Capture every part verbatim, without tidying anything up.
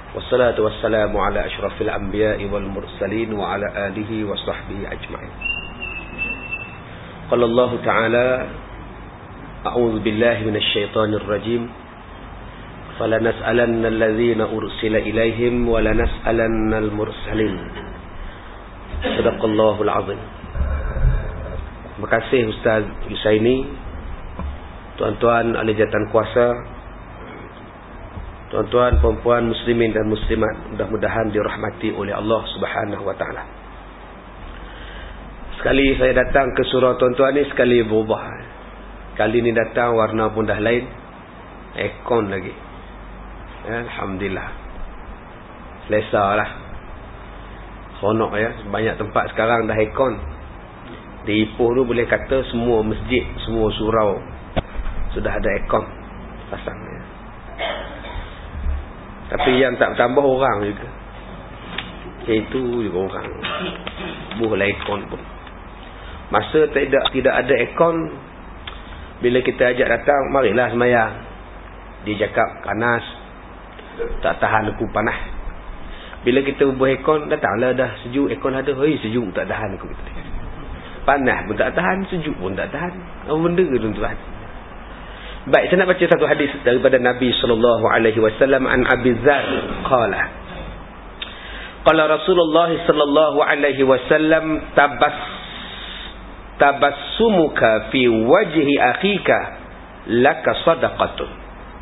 Wassalatu wassalamu ala asyrafil anbiya'i wal mursalin wa ala alihi wa sahbihi ajma'in. Qala Allah Ta'ala, a'udzu billahi minasy syaithanir rajim. Falanas'alanna alladhina ursila ilaihim wa lanas'alannal mursalin. Shadaqallahul azim. Terima kasih Ustaz Yusaini, tuan-tuan ahli jawatan kuasa, tuan-tuan, perempuan, muslimin dan muslimat, mudah-mudahan dirahmati oleh Allah Subhanahu wa taala. Sekali saya datang ke surau tuan-tuan ni, sekali berubah. Kali ni datang warna pun dah lain. Aircon lagi. Ya, alhamdulillah. Selesa lah. Seronok ya. Banyak tempat sekarang dah aircon. Di Ipoh tu boleh kata semua masjid, semua surau sudah ada aircon pasang ya. Tapi yang tak tambah orang juga. Itu juga orang. Buhlah aircon pun. Masa tidak tidak ada aircon, bila kita ajak datang, marilah semayang. Dia cakap panas, tak tahan aku panas. Bila kita buat aircon, datanglah dah sejuk, aircon ada, hei sejuk tak tahan aku. Panas pun tak tahan, sejuk pun tak tahan. Apa benda ke tuan-tuan? Baik, saya nak baca satu hadis daripada Nabi sallallahu alaihi wasallam an Abi Dzar qala qala Rasulullah sallallahu alaihi wasallam tabas tabassumuka fi wajhi akhika laka sadaqatun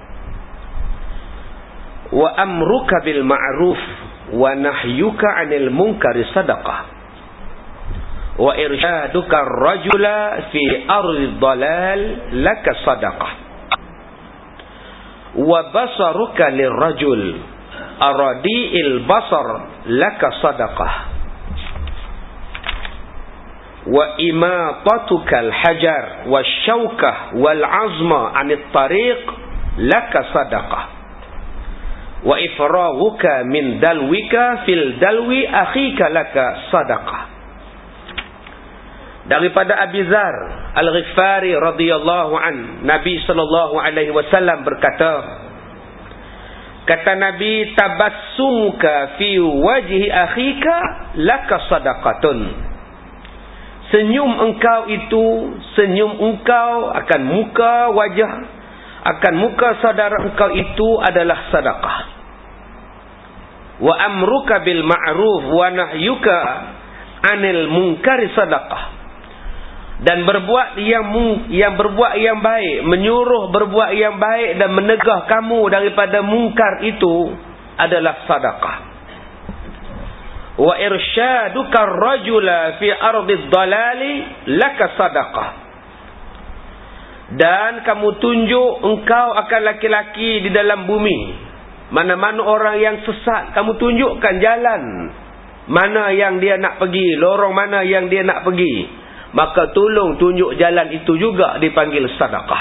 wa amruka bil ma'ruf wa nahyuka 'anil munkari sadaqah wa irsyaduka ar-rajula fi ardi dhalal laka sadaqah wa basaruka lirrajul aradi'il basar laka sadaqah wa imatatuka al-hajar wasyawkah wal-azma 'anit tariq laka sadaqah wa ifraghuka min dalwika fil dalwi akhika laka sadaqah. Daripada Abi Dzar Al-Ghifari radhiyallahu an, Nabi sallallahu alaihi wasallam berkata, kata Nabi, tabassumuka fi wajhi akhika laka sadaqatun. Senyum engkau itu, senyum engkau akan muka wajah, akan muka saudara engkau itu adalah sedekah. Wa amruka bil ma'ruf wa nahyuka 'anil munkari sadaqah. Dan berbuat yang yang berbuat yang baik, menyuruh berbuat yang baik dan menegah kamu daripada mungkar itu adalah sedekah. Wa irsyaduka ar-rajula fi ardi dhalali laka sadaqah. Dan kamu tunjuk engkau akan laki-laki di dalam bumi, mana-mana orang yang sesat, kamu tunjukkan jalan mana yang dia nak pergi, lorong mana yang dia nak pergi, maka tolong tunjuk jalan itu juga dipanggil sedekah.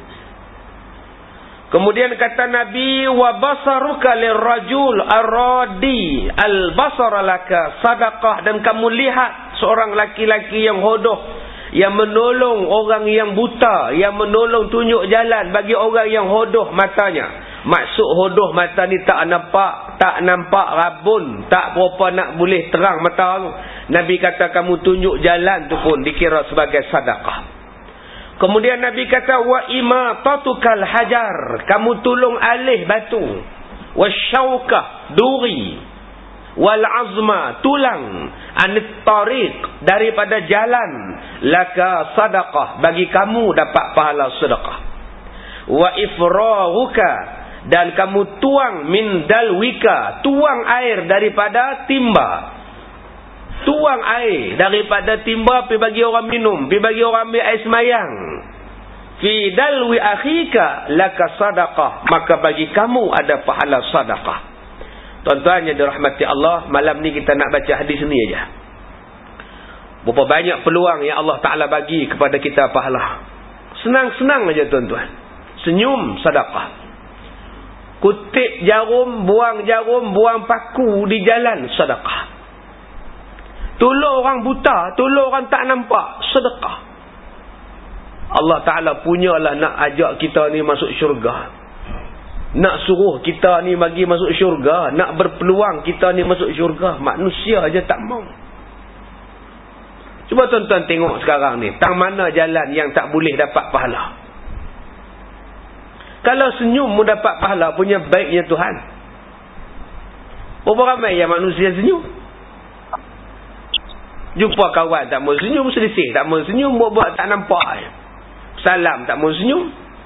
Kemudian kata Nabi, wa basaruka lirrajul aradi al-basara laka sadaqah. Dan kamu lihat seorang laki-laki yang hodoh, yang menolong orang yang buta, yang menolong tunjuk jalan bagi orang yang hodoh matanya. Maksud hodoh mata ni tak nampak, tak nampak rabun, tak berapa nak boleh terang mata. Nabi kata kamu tunjuk jalan tu pun dikira sebagai sedekah. Kemudian Nabi kata wa imatatukal hajar, kamu tolong alih batu, wasyaukah duri, wal azma tulang, anit tariq daripada jalan, laka sedekah, bagi kamu dapat pahala sedekah. Wa ifraghuka, dan kamu tuang min dalwika, tuang air daripada timba, tuang air daripada timba pergi bagi orang minum, pergi bagi orang ambil air semayang. Fi dalwi akhika laka sadaqah, maka bagi kamu ada pahala sedekah. Tuan-tuan yang dirahmati Allah, malam ni kita nak baca hadis ni aja. Berapa banyak peluang yang Allah Ta'ala bagi kepada kita pahala. Senang-senang aja tuan-tuan. Senyum sedekah. Kutip jarum, buang jarum, buang paku di jalan, sedekah. Tolong orang buta, tolong orang tak nampak, sedekah. Allah Ta'ala punyalah nak ajak kita ni masuk syurga. nak suruh kita ni bagi masuk syurga, nak berpeluang kita ni masuk syurga. Manusia aja tak mau. Cuba tuan-tuan tengok sekarang ni, tang mana jalan yang tak boleh dapat pahala. Kalau senyum mu dapat pahala, punya baiknya Tuhan. Berapa ramai yang manusia senyum? Jumpa kawan tak mau senyum, selisih tak mau senyum, buat-buat tak nampak. Salam tak mau senyum.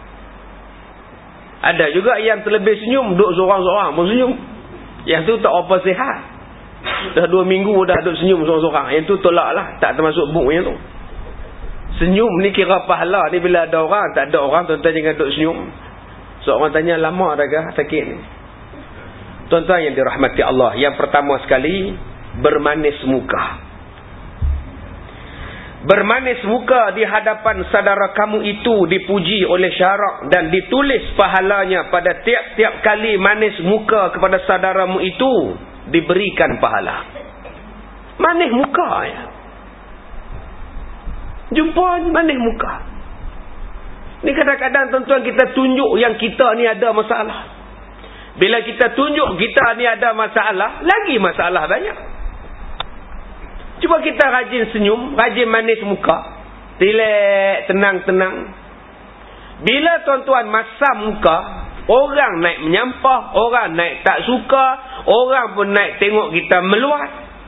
Ada juga yang terlebih senyum, duduk seorang-seorang mau senyum. Yang tu tak apa sihat. Dah dua minggu dah duduk senyum seorang-seorang. Yang tu tolak lah, tak termasuk buk yang tu. Senyum ni kira pahala ni bila ada orang. Tak ada orang, tuan-tuan jangan duduk senyum. Seorang tanya, lama dah ke sakit ni? Tuan-tuan yang dirahmati Allah, yang pertama sekali, bermanis muka. Bermanis muka di hadapan saudara kamu itu dipuji oleh syarak dan ditulis pahalanya pada tiap-tiap kali manis muka kepada saudaramu itu diberikan pahala. Manis muka ya. Jumpa manis muka. Ni kadang-kadang tuan-tuan kita tunjuk yang kita ni ada masalah. Bila kita tunjuk kita ni ada masalah, lagi masalah banyak. Cuba kita rajin senyum, rajin manis muka. Relax, tenang-tenang. Bila tuan-tuan masam muka, orang naik menyampah, orang naik tak suka, orang pun naik tengok kita meluat.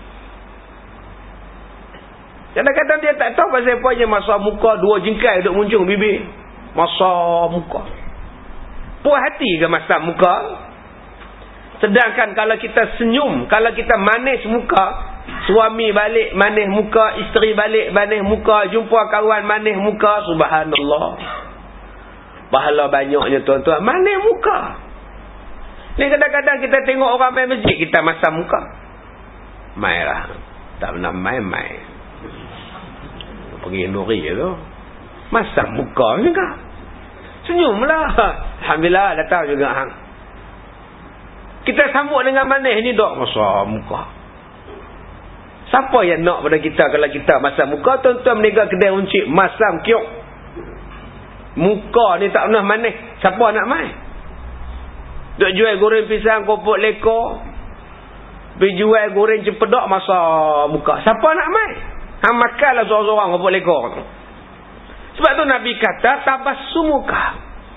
Kadang-kadang dia tak tahu pasal apa je masam muka, dua jengkai duduk muncung bibir. Masam muka. Puas hati ke masam muka? Sedangkan kalau kita senyum, kalau kita manis muka, suami balik manis muka, isteri balik manis muka, jumpa kawan manis muka, subhanallah. Pahala banyaknya tuan-tuan, manis muka. Ni kadang-kadang kita tengok orang main masjid, kita masam muka. Mai lah. Tak pernah main-main. Pergi nuri je tu. Masam muka ni kah? Senyumlah. Alhamdulillah datang juga hang. Kita sambut dengan manis ni dok masam muka. Siapa yang nak pada kita kalau kita masam muka? Tuan-tuan meniaga kedai uncik, masam kiok. Muka ni tak pernah manis. Siapa nak main? Duk jual goreng pisang, kopok lekor. Pergi jual goreng cempedak, masam muka. Siapa nak main? Hang makanlah seorang-seorang kopok lekor. Sebab tu Nabi kata, tabassum muka.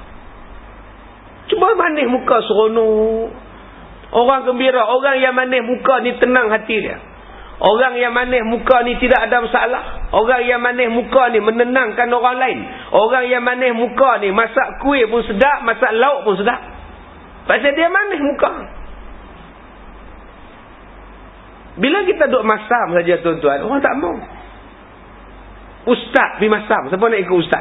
Cuba manis muka seronok. Orang gembira. Orang yang manis muka ni tenang hati dia. Orang yang manis muka ni tidak ada masalah. Orang yang manis muka ni menenangkan orang lain. Orang yang manis muka ni masak kuih pun sedap, masak lauk pun sedap. Pasal dia manis muka. Bila kita duduk masam saja tuan-tuan, orang tak mau. Ustaz pergi masam. Siapa nak ikut ustaz?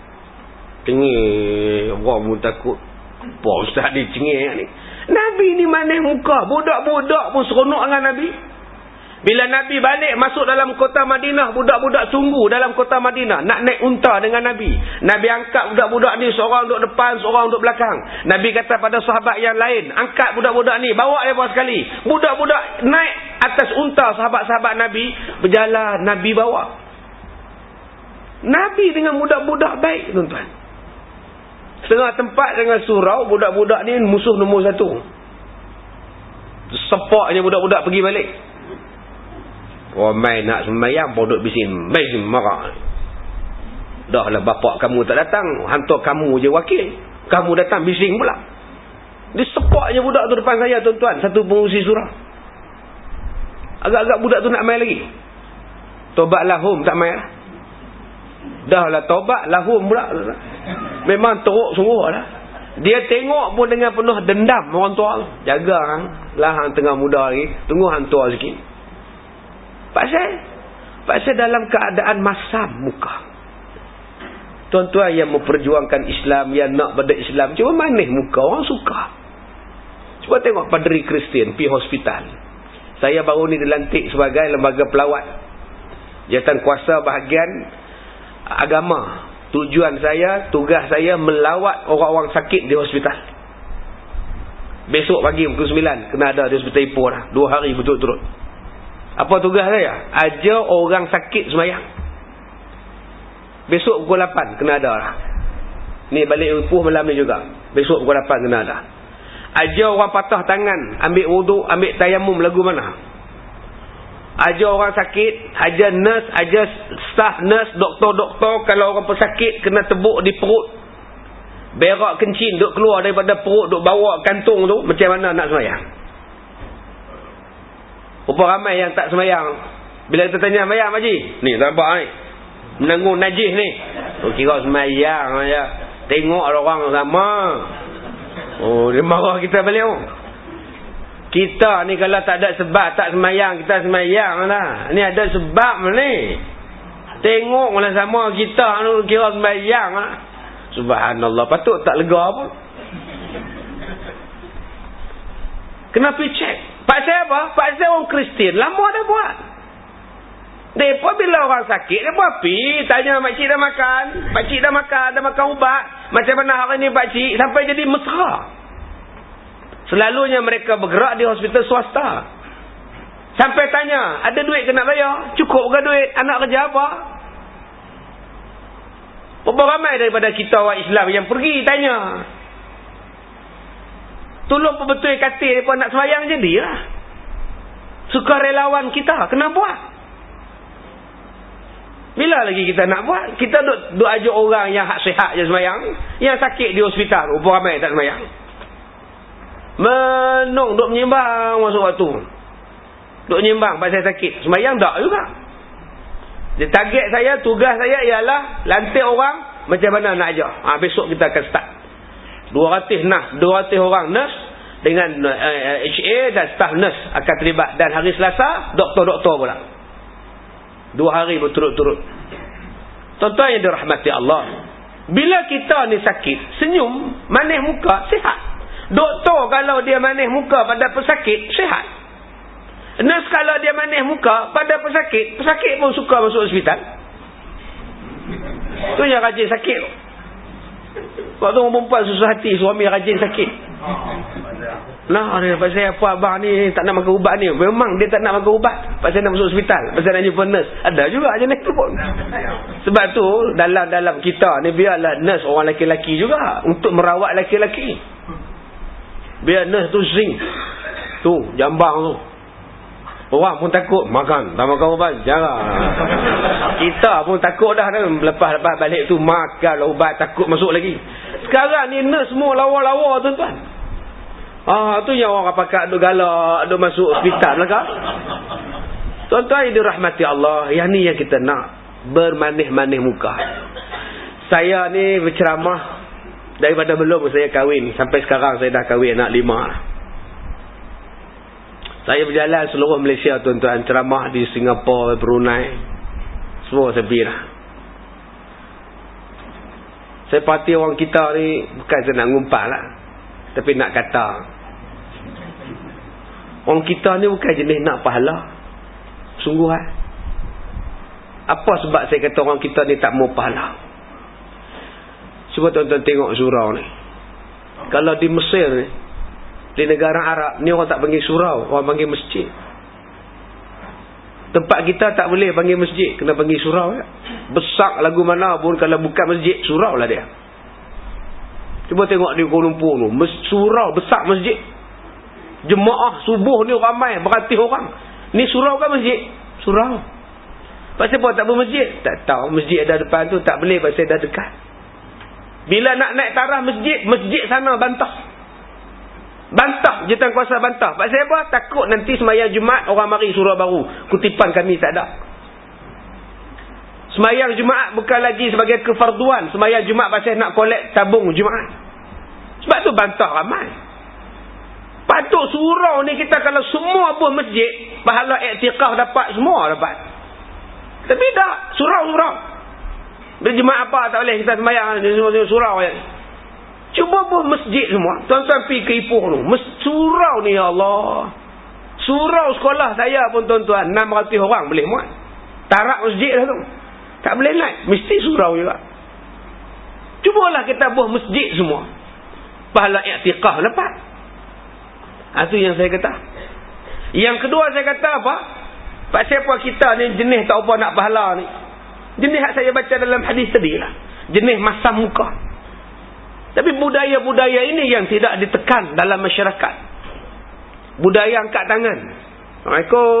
Cengih. Orang pun takut. Apa ustaz ni cengih ni? Nabi ni manis muka. Budak-budak pun seronok dengan Nabi. Bila Nabi balik masuk dalam kota Madinah, budak-budak tunggu dalam kota Madinah nak naik unta dengan Nabi. Nabi angkat budak-budak ni, seorang duduk depan, seorang duduk belakang. Nabi kata pada sahabat yang lain, angkat budak-budak ni, bawa mereka sekali. Budak-budak naik atas unta sahabat-sahabat Nabi, berjalan, Nabi bawa. Nabi dengan budak-budak baik tuan-tuan. Setengah tempat dengan surau, budak-budak ni musuh nombor satu. Sepaknya budak-budak pergi balik. Oh, mai nak sembahyang pun duduk bising. Mai marah. Dah lah bapak kamu tak datang. Hantar kamu je wakil. Kamu datang bising pula. Dia sepaknya budak tu depan saya tuan-tuan. Satu pengurusi surau. Agak-agak budak tu nak main lagi. Tobat lahum tak main lah. Dah lah tobat lahum pula. Memang teruk sungguh lah. Dia tengok pun dengan penuh dendam orang tua. Jaga hang. Lah hang tengah muda lagi. Tunggu hang tua sikit. Pasal Pasal dalam keadaan masam muka. Tuan-tuan yang memperjuangkan Islam, yang nak pada Islam, cuba manis muka, orang suka. Cuba tengok padri Kristian pergi hospital. Saya baru ni dilantik sebagai lembaga pelawat jawatan kuasa bahagian agama. Tujuan saya, tugas saya melawat orang-orang sakit di hospital. Besok pagi pukul sembilan kena ada di hospital Ipoh dah. Dua hari betul-betul. Apa tugas saya? Ajar orang sakit sembahyang. Besok pukul lapan kena ada lah. Ni balik Ipoh malam ni juga. Besok pukul lapan kena ada. Ajar orang patah tangan, ambil wuduk, ambil tayamum lagu mana. Ajar orang sakit, ajar nurse, ajar staff nurse, doktor-doktor, kalau orang pesakit kena tebuk di perut, berak kencing duk keluar daripada perut, duk bawa kantung tu, macam mana nak sembahyang? Berapa ramai yang tak sembahyang. Bila kita tanya sembahyang, Haji, ni nampak ni, menanggung najis ni, oh, kira sembahyang aja. Tengok orang sama. Oh, dia marah kita balik. Oh. Kita ni kalau tak ada sebab tak sembahyang, kita sembahyang lah. Ni ada sebab ni. Tengoklah sama kita ni kira sembahyang lah. Subhanallah, patut tak lega pun. Kena pergi cek. Pasal apa? Pasal orang Kristian lama dah buat. Depa bila orang sakit, depa pergi tanya makcik dah makan, pakcik dah makan, dah makan ubat. Macam mana hari ni pakcik, sampai jadi mesra. Selalunya mereka bergerak di hospital swasta. Sampai tanya, ada duit ke nak bayar? Cukup ke duit? Anak kerja apa? Berapa ramai daripada kita orang Islam yang pergi tanya. Tolong betul kata mereka nak sembahyang jadilah. Sukarelawan kita kena buat. Bila lagi kita nak buat? Kita duk, duk ajak orang yang hak sihat je sembahyang, yang sakit di hospital, berapa ramai tak sembahyang. Menung duk menyimbang masuk waktu. Duk menyimbang pasal sakit. Sembahyang tak juga. Dia target saya, tugas saya ialah lantik orang macam mana nak ajar. Ha, besok kita akan start. dua ratus nas, dua ratus orang nurse dengan uh, H A dan staff nurse akan terlibat. Dan hari Selasa, doktor-doktor pula. Dua hari berturut-turut. Tuan-tuan yang dirahmati Allah, bila kita ni sakit, senyum, manis muka, sihat. Doktor kalau dia manis muka pada pesakit, sihat. Nurse kalau dia manis muka pada pesakit, pesakit pun suka masuk hospital. Tu yang rajin sakit. Waktu orang perempuan susah hati, suami rajin sakit. Nah, dia pasal apa abang ni tak nak makan ubat ni. Memang dia tak nak makan ubat, pasal nak masuk hospital, pasal nak jumpa nurse. Ada juga jenis tu pun. Sebab tu dalam-dalam kita ni biarlah nurse orang lelaki-lelaki juga, untuk merawat lelaki-lelaki. Biar nurse tu zing. Tu jambang tu. Orang pun takut makan, tak makan ubat, jarang. Kita pun takut dah, dah. Lepas-lepas balik tu makan ubat, takut masuk lagi. Sekarang ni nurse semua lawa-lawa tuan-tuan. Ah, tu yang orang pakai duk galak, duk masuk hospital lah kan. Tuan-tuan yang dirahmati Allah, yang ni yang kita nak, bermanih-manih muka. Saya ni berceramah daripada belum saya kahwin sampai sekarang, saya dah kahwin anak lima. Saya berjalan seluruh Malaysia tuan-tuan, ceramah di Singapura, Brunei, semua saya pergi dah. Saya parti orang kita ni bukan saya nak ngumpat lah, tapi nak kata orang kita ni bukan jenis nak pahala. Sungguh eh? Apa sebab saya kata orang kita ni tak mau pahala? Cuba tuan-tuan tengok surau ni. Kalau di Mesir ni, di negara Arab ni, orang tak panggil surau, orang panggil masjid. Tempat kita tak boleh panggil masjid, kena panggil surau ya? Besar lagu mana pun, kalau bukan masjid, surau lah dia. Cuba tengok di Kuala Lumpur tu, surau besar masjid. Jemaah subuh ni ramai, beratus orang. Ni surau kan masjid? Surau. Pasal apa tak bermasjid? Tak tahu, masjid ada depan tu, tak boleh pasal dah dekat. Bila nak naik taraf masjid, masjid sana bantah. Bantah, jawatan kuasa bantah. Pasal apa? Takut nanti sembahyang Jumaat orang mari surau baru, kutipan kami tak ada. Sembahyang Jumaat bukan lagi sebagai kefarduan. Sembahyang Jumaat pasal nak kolek tabung Jumaat. Sebab tu bantah ramai. Patut surau ni kita kalau semua pun masjid, pahala iktikaf dapat, semua dapat. Tapi tak, surau-surau. Bila Jumaat apa tak boleh kita sembahyang di surau je. Cuba pun masjid semua. Tuan-tuan pergi ke Ipoh tu, surau ni ya Allah. Surau sekolah saya pun tuan-tuan, enam ratus orang boleh muat. Tarak masjid dah tu. Tak boleh naik, mesti surau juga. Cubalah kita buat masjid semua, pahala i'tiqah dapat. Itu yang saya kata. Yang kedua saya kata apa? Pasal apa kita ni jenis tak apa nak pahala ni? Jenis yang saya baca dalam hadis tadi lah, jenis masam muka. Tapi budaya-budaya ini yang tidak ditekan dalam masyarakat. Budaya angkat tangan. Assalamualaikum.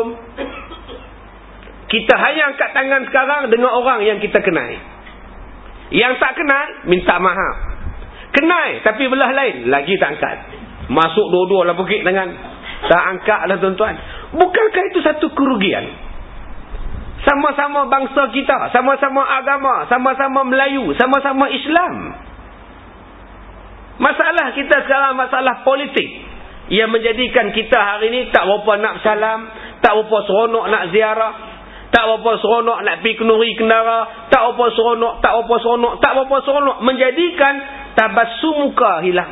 Kita hanya angkat tangan sekarang dengan orang yang kita kenal. Yang tak kenal, minta maaf. Kenal, tapi belah lain, lagi tak angkat. Masuk dua-dua lah bukit tangan. Tak angkat lah tuan-tuan. Bukankah itu satu kerugian? Sama-sama bangsa kita, sama-sama agama, sama-sama Melayu, sama-sama Islam. Masalah kita sekarang masalah politik yang menjadikan kita hari ini tak berapa nak salam, tak berapa seronok nak ziarah, tak berapa seronok nak pergi kenduri kendara, tak berapa seronok, tak berapa seronok, tak berapa seronok, menjadikan tabassum muka hilang.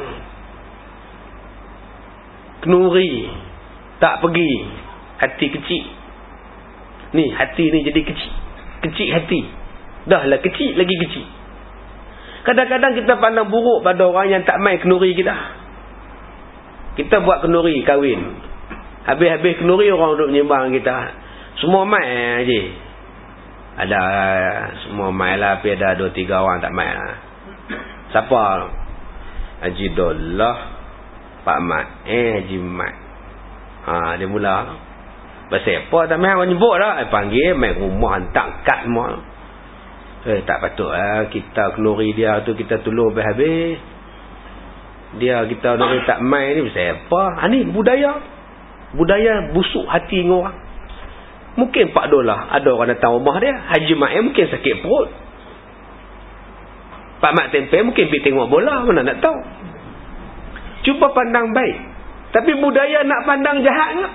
Kenduri tak pergi, hati kecil. Ni hati ni jadi kecil. Kecil hati. Dah lah kecil lagi kecil. Kadang-kadang kita pandang buruk pada orang yang tak main kenduri kita. Kita buat kenduri kahwin. Habis-habis kenduri orang duduk menyembang kita. Semua main je. Ada semua main lah, tapi ada dua tiga orang tak main lah. Siapa? Haji Dollah, Pak Mat. Eh Haji Mat. Ha, dia mula. Pasal apa tak main? Orang nyebut lah. Eh, panggil main rumah hantar kad semua. Eh tak patut lah. Kita kenduri dia tu kita tolong habis-habis. Dia kita nak tak main ni pasal apa? Ha, ni budaya. Budaya busuk hati dengan orang. Mungkin Pak Dollah ada orang datang rumah dia, Haji Mat mungkin sakit perut. Pak Mat Tempe mungkin pergi tengok bola, mana nak tahu. Cuba pandang baik. Tapi budaya nak pandang jahat tak?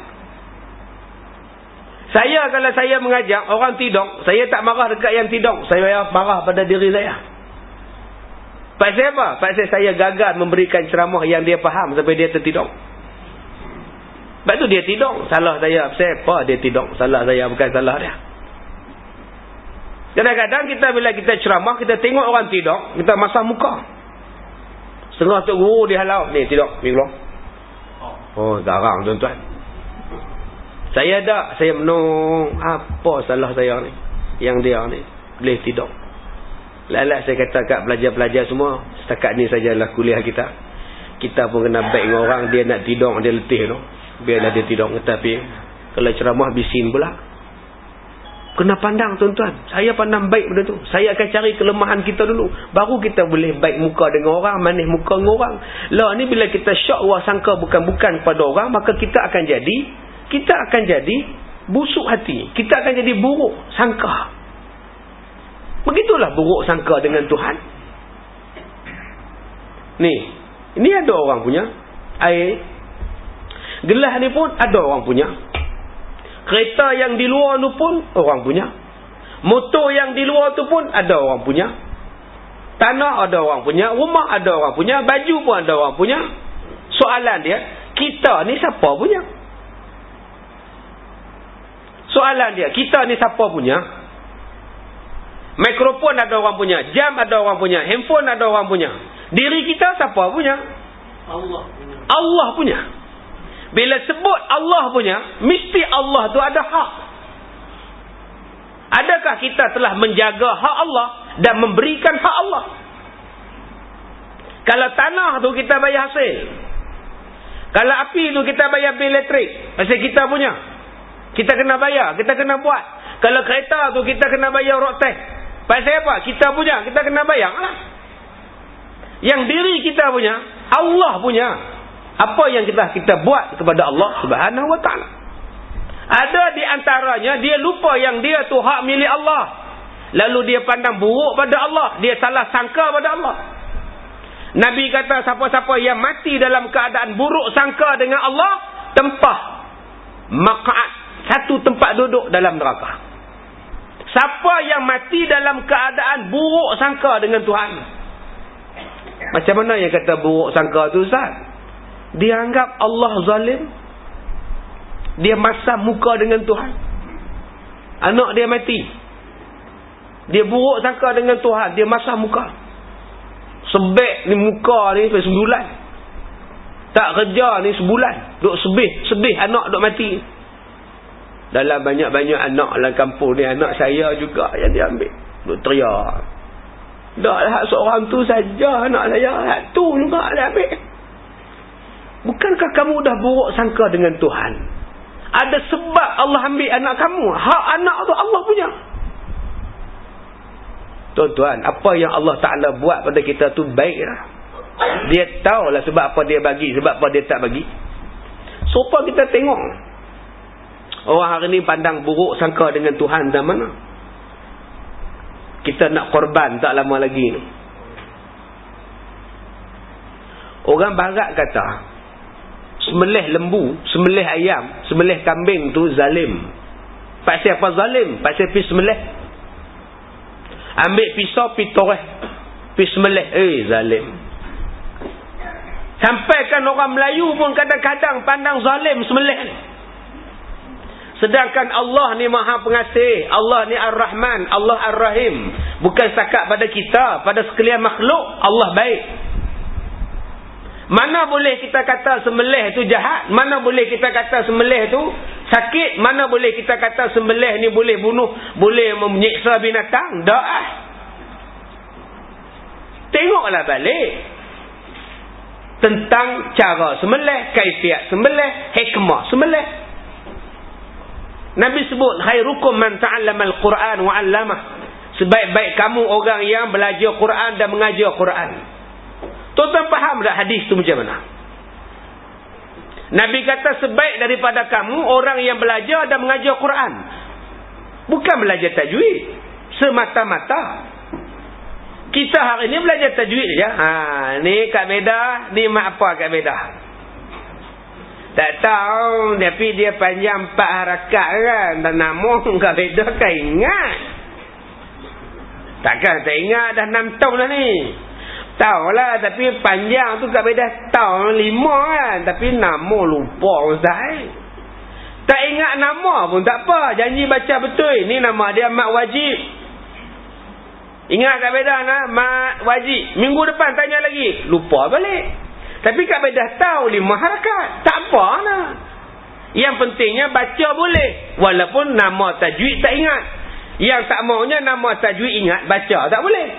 Saya kalau saya mengajak orang tidur, saya tak marah dekat yang tidur, saya marah pada diri saya. Pasal apa? Pasal saya gagal memberikan ceramah yang dia faham sampai dia tertidur. Sebab tu dia tidur. Salah saya. Pasal apa dia tidur? Salah saya, bukan salah dia. Kadang-kadang kita bila kita ceramah, kita tengok orang tidur, kita masam muka. Setengah tu guru dia halau. Ni tidur, pergi keluar. Oh, garang tuan-tuan. Saya tak, saya menung apa salah saya ni, yang dia ni boleh tidur. Lalat saya kata kat pelajar-pelajar semua, setakat ni sajalah kuliah kita. Kita pun kena baik dengan orang, dia nak tidur, dia letih tu. Biarlah dia tidur. Tapi kalau ceramah bisin pula. Kena pandang tuan-tuan. Saya pandang baik benda tu. Saya akan cari kelemahan kita dulu. Baru kita boleh baik muka dengan orang, manis muka dengan orang. Lah ni bila kita syak wah sangka bukan-bukan pada orang, maka kita akan jadi kita akan jadi busuk hati. Kita akan jadi buruk sangka. Begitulah buruk sangka dengan Tuhan. Ni, ini ada orang punya. Air gelas ni pun ada orang punya. Kereta yang di luar tu pun orang punya. Motor yang di luar tu pun ada orang punya. Tanah ada orang punya. Rumah ada orang punya. Baju pun ada orang punya. Soalan dia, kita ni siapa punya? Soalan dia, kita ni siapa punya? Mikrofon ada orang punya, jam ada orang punya, handphone ada orang punya. Diri kita siapa punya? Allah punya. Allah punya. Bila sebut Allah punya, mesti Allah tu ada hak. Adakah kita telah menjaga hak Allah dan memberikan hak Allah? Kalau tanah tu kita bayar hasil. Kalau api tu kita bayar bil elektrik, pasal kita punya. Kita kena bayar, kita kena buat. Kalau kereta tu kita kena bayar road tax. Pasal apa? Kita punya, kita kena bayar lah. Yang diri kita punya, Allah punya. Apa yang kita kita buat kepada Allah Subhanahu Wa Taala. Ada di antaranya dia lupa yang dia tu hak milik Allah. Lalu dia pandang buruk pada Allah, dia salah sangka pada Allah. Nabi kata siapa-siapa yang mati dalam keadaan buruk sangka dengan Allah, tempah maq'ad, satu tempat duduk dalam neraka. Siapa yang mati dalam keadaan buruk sangka dengan Tuhan? Macam mana yang kata buruk sangka tu Ustaz? Dia anggap Allah zalim. Dia masam muka dengan Tuhan. Anak dia mati. Dia buruk sangka dengan Tuhan. Dia masam muka. Sebek ni muka ni sampai sebulan. Tak kerja ni sebulan. Duk sebih, sedih anak duk mati. Dalam banyak-banyak anak dalam kampung ni, anak saya juga yang dia ambil. Duk teriak. Tak lah seorang tu saja anak saya. Hak tu juga dia ambil. Bukankah kamu dah buruk sangka dengan Tuhan? Ada sebab Allah ambil anak kamu. Hak anak tu Allah punya. Tuan-tuan, apa yang Allah Ta'ala buat pada kita tu baik lah. Dia tahulah sebab apa dia bagi, sebab apa dia tak bagi. Supaya kita tengok. Orang hari ni pandang buruk sangka dengan Tuhan dah mana. Kita nak korban tak lama lagi ni. Orang barat kata, sembelih lembu, sembelih ayam, sembelih kambing tu zalim. Pasal apa zalim? Pasal pergi sembelih. Ambil pisau, pergi toreh, pergi sembelih. Eh, zalim. Sampaikan orang Melayu pun kadang-kadang pandang zalim sembelih ni. Sedangkan Allah ni Maha Pengasih, Allah ni Ar-Rahman, Allah Ar-Rahim. Bukan setakat pada kita, pada sekalian makhluk, Allah baik. Mana boleh kita kata sembelih tu jahat? Mana boleh kita kata sembelih tu sakit? Mana boleh kita kata sembelih ni boleh bunuh, boleh menyiksa binatang? Tak ah. Tengoklah balik tentang cara sembelih, kaifiat sembelih, hikmah sembelih. Nabi sebut khairukum man ta'allama al-Quran wa 'allamah. Sebaik-baik kamu orang yang belajar Quran dan mengajar Quran. Tuan-tuan faham tak hadis tu macam mana? Nabi kata sebaik daripada kamu orang yang belajar dan mengajar Quran. Bukan belajar tajwid semata-mata. Kita hari ni belajar tajwid je. Ha, ni Kak Medah, ni mak apa Kak Medah? Tak tahu, tapi dia panjang empat harakat kan. Dan nama Kak Medah kan ingat. Takkan tak ingat dah enam tahun dah ni. Tahulah, tapi panjang tu Kak Medah tahu lima kan. Tapi nama lupa Ustaz. Tak ingat nama pun tak apa. Janji baca betul. Ni nama dia Mak Wajib. Ingat Kak Medah nak Mak Wajib. Minggu depan tanya lagi. Lupa balik. Tapi Kak Medah tahu lima harakat. Tak apa nak. Yang pentingnya baca boleh. Walaupun nama tajwid tak ingat. Yang tak maunya nama tajwid ingat, baca tak boleh.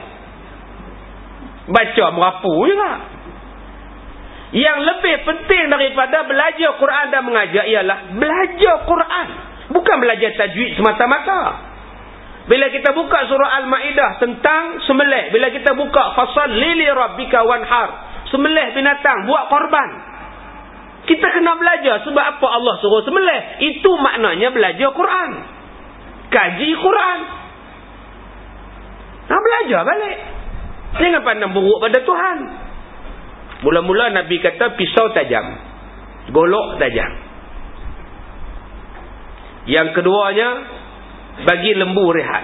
Baca merapu juga. Yang lebih penting daripada belajar Quran dan mengajar ialah belajar Quran. Bukan belajar tajwid semata-mata. Bila kita buka surah Al-Ma'idah tentang sembelih. Bila kita buka fasalli li rabbika wanhar. Sembelih binatang, buat korban. Kita kena belajar sebab apa Allah suruh sembelih. Itu maknanya belajar Quran. Kaji Quran. Nah, belajar balik. Jangan pandang buruk pada Tuhan. Mula-mula Nabi kata pisau tajam, golok tajam. Yang keduanya, bagi lembu rehat.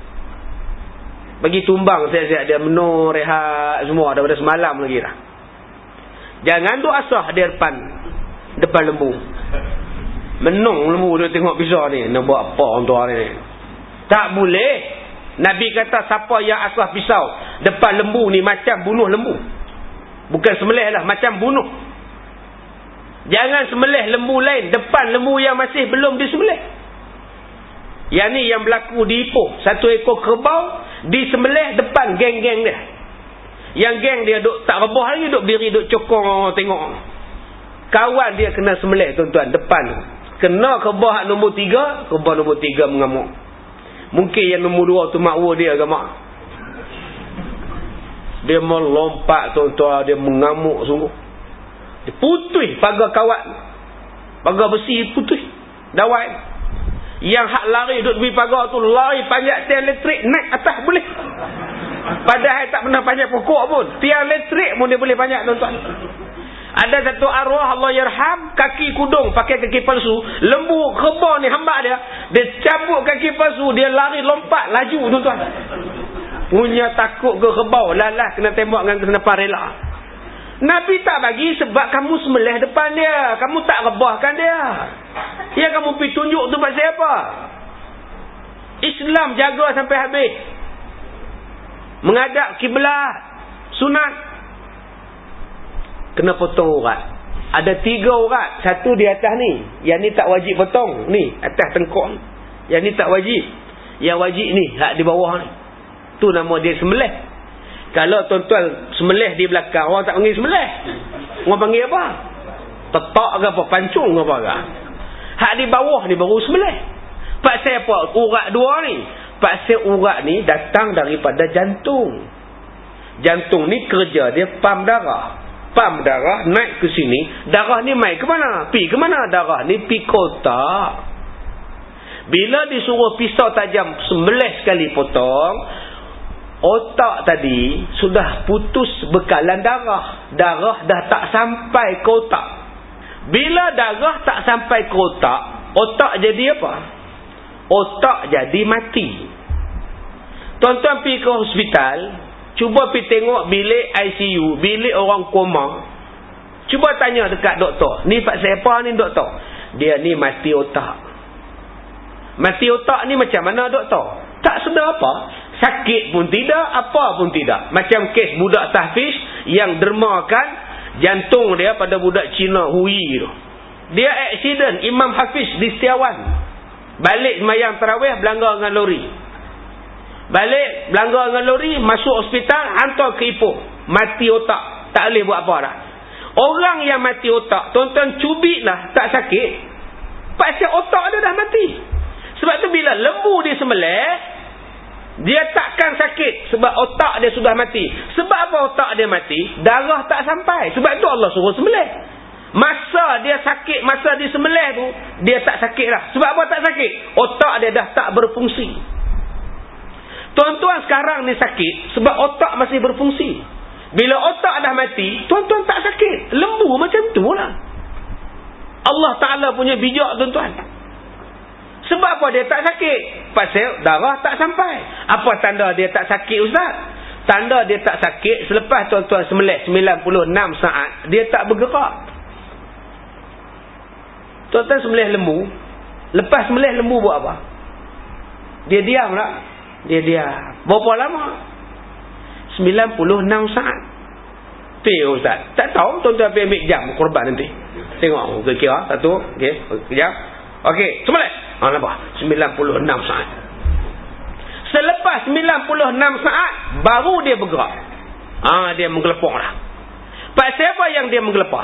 Bagi tumbang siap-siap dia menur, rehat semua daripada semalam lagi dah. Jangan tu asah dia depan depan lembu. Menung lembu dia tengok pisau ni. Nak buat apa untuk hari ni? Tak boleh. Nabi kata siapa yang asah pisau depan lembu ni macam bunuh lembu. Bukan sembelih lah, macam bunuh. Jangan sembelih lembu lain depan lembu yang masih belum disembelih. Yang ni yang berlaku di Ipoh. Satu ekor kerbau disembelih depan geng-geng dia. Yang geng dia duk tak rebah lagi, duk diri duk cokong tengok. Kawan dia kena sembelih tuan-tuan depan. Kena kerbau nombor tiga, kerbau nombor tiga mengamuk. Mungkin yang nombor dua tu makwa dia ke mak. Dia melompat tuan-tuan, dia mengamuk sungguh. Dia putih pagar kawat. Pagar besi putih. Dawai. Yang hak lari duduk di pagar tu lari panjat tiang elektrik naik atas boleh. Padahal tak pernah panjat pokok pun. Tiang elektrik pun dia boleh panjat tuan-tuan. Ada satu arwah Allah yarham, kaki kudung pakai kaki palsu. Lembu kerbau ni hamba dia, dia cabut kaki palsu, dia lari lompat laju tuan-tuan. Punya takut ke kerbau, lalah kena tembak dengan kesenapan rela. Nabi tak bagi sebab kamu sembelih depan dia, kamu tak rebahkan dia. Yang kamu pergi tunjuk tu pasal apa? Islam jaga sampai habis. Menghadap kiblat sunat. Kena potong urat. Ada tiga urat. Satu di atas ni. Yang ni tak wajib potong. Ni atas tengkok. Yang ni tak wajib. Yang wajib ni hak di bawah ni. Tu nama dia sembelih. Kalau tuan-tuan sembelih di belakang, orang tak panggil sembelih. Orang panggil apa? Tetak ke apa? Pancung ke apa ke? Hak di bawah ni baru sembelih. Pasal apa? Urat dua ni. Pasal urat ni datang daripada jantung. Jantung ni kerja dia pam darah. Pam darah naik ke sini. Darah ni mai ke mana? Pi ke mana darah ni? Pi ke otak. Bila disuruh pisau tajam sembelih sekali potong, otak tadi sudah putus bekalan darah. Darah dah tak sampai ke otak. Bila darah tak sampai ke otak, otak jadi apa? Otak jadi mati. Tuan-tuan pergi ke hospital, cuba pergi tengok bilik I C U, bilik orang koma. Cuba tanya dekat doktor, ni pasal apa ni doktor? Dia ni mati otak. Mati otak ni macam mana doktor? Tak sedar apa. Sakit pun tidak, apa pun tidak. Macam kes budak tahfiz yang dermakan jantung dia pada budak Cina Hui tu. Dia aksiden Imam Hafiz di Setiawan. Balik semayang tarawih, belanggar dengan lori. Balik, belanggar dengan lori, masuk hospital, hantar ke Ipoh. Mati otak. Tak boleh buat apa dah. Orang yang mati otak, tuan-tuan cubit lah, tak sakit. Pasal otak dia dah mati. Sebab tu bila lembu dia sembelih, dia takkan sakit sebab otak dia sudah mati. Sebab apa otak dia mati? Darah tak sampai. Sebab tu Allah suruh sembelih. Masa dia sakit, masa dia sembelih tu, dia tak sakit lah. Sebab apa tak sakit? Otak dia dah tak berfungsi. Tuan-tuan sekarang ni sakit sebab otak masih berfungsi. Bila otak dah mati, tuan-tuan tak sakit. Lembu macam tu lah. Allah Ta'ala punya bijak tuan-tuan. Sebab apa dia tak sakit? Pasal darah tak sampai. Apa tanda dia tak sakit ustaz? Tanda dia tak sakit selepas tuan-tuan sembelih sembilan puluh enam saat, dia tak bergerak. Tuan-tuan sembelih lembu, lepas sembelih lembu buat apa? Dia diam tak? Dia diam. Berapa lama? sembilan puluh enam saat. Tu ya ustaz. Tak tahu tuan-tuan pergi ambil jam korban nanti. Tengok kira satu, okey, kejap. Okey, sembelih. Ha, nampak? sembilan puluh enam saat. Selepas sembilan puluh enam saat, baru dia bergerak. Ah, ha, dia menggelepar lah. Pasal apa yang dia menggelepar?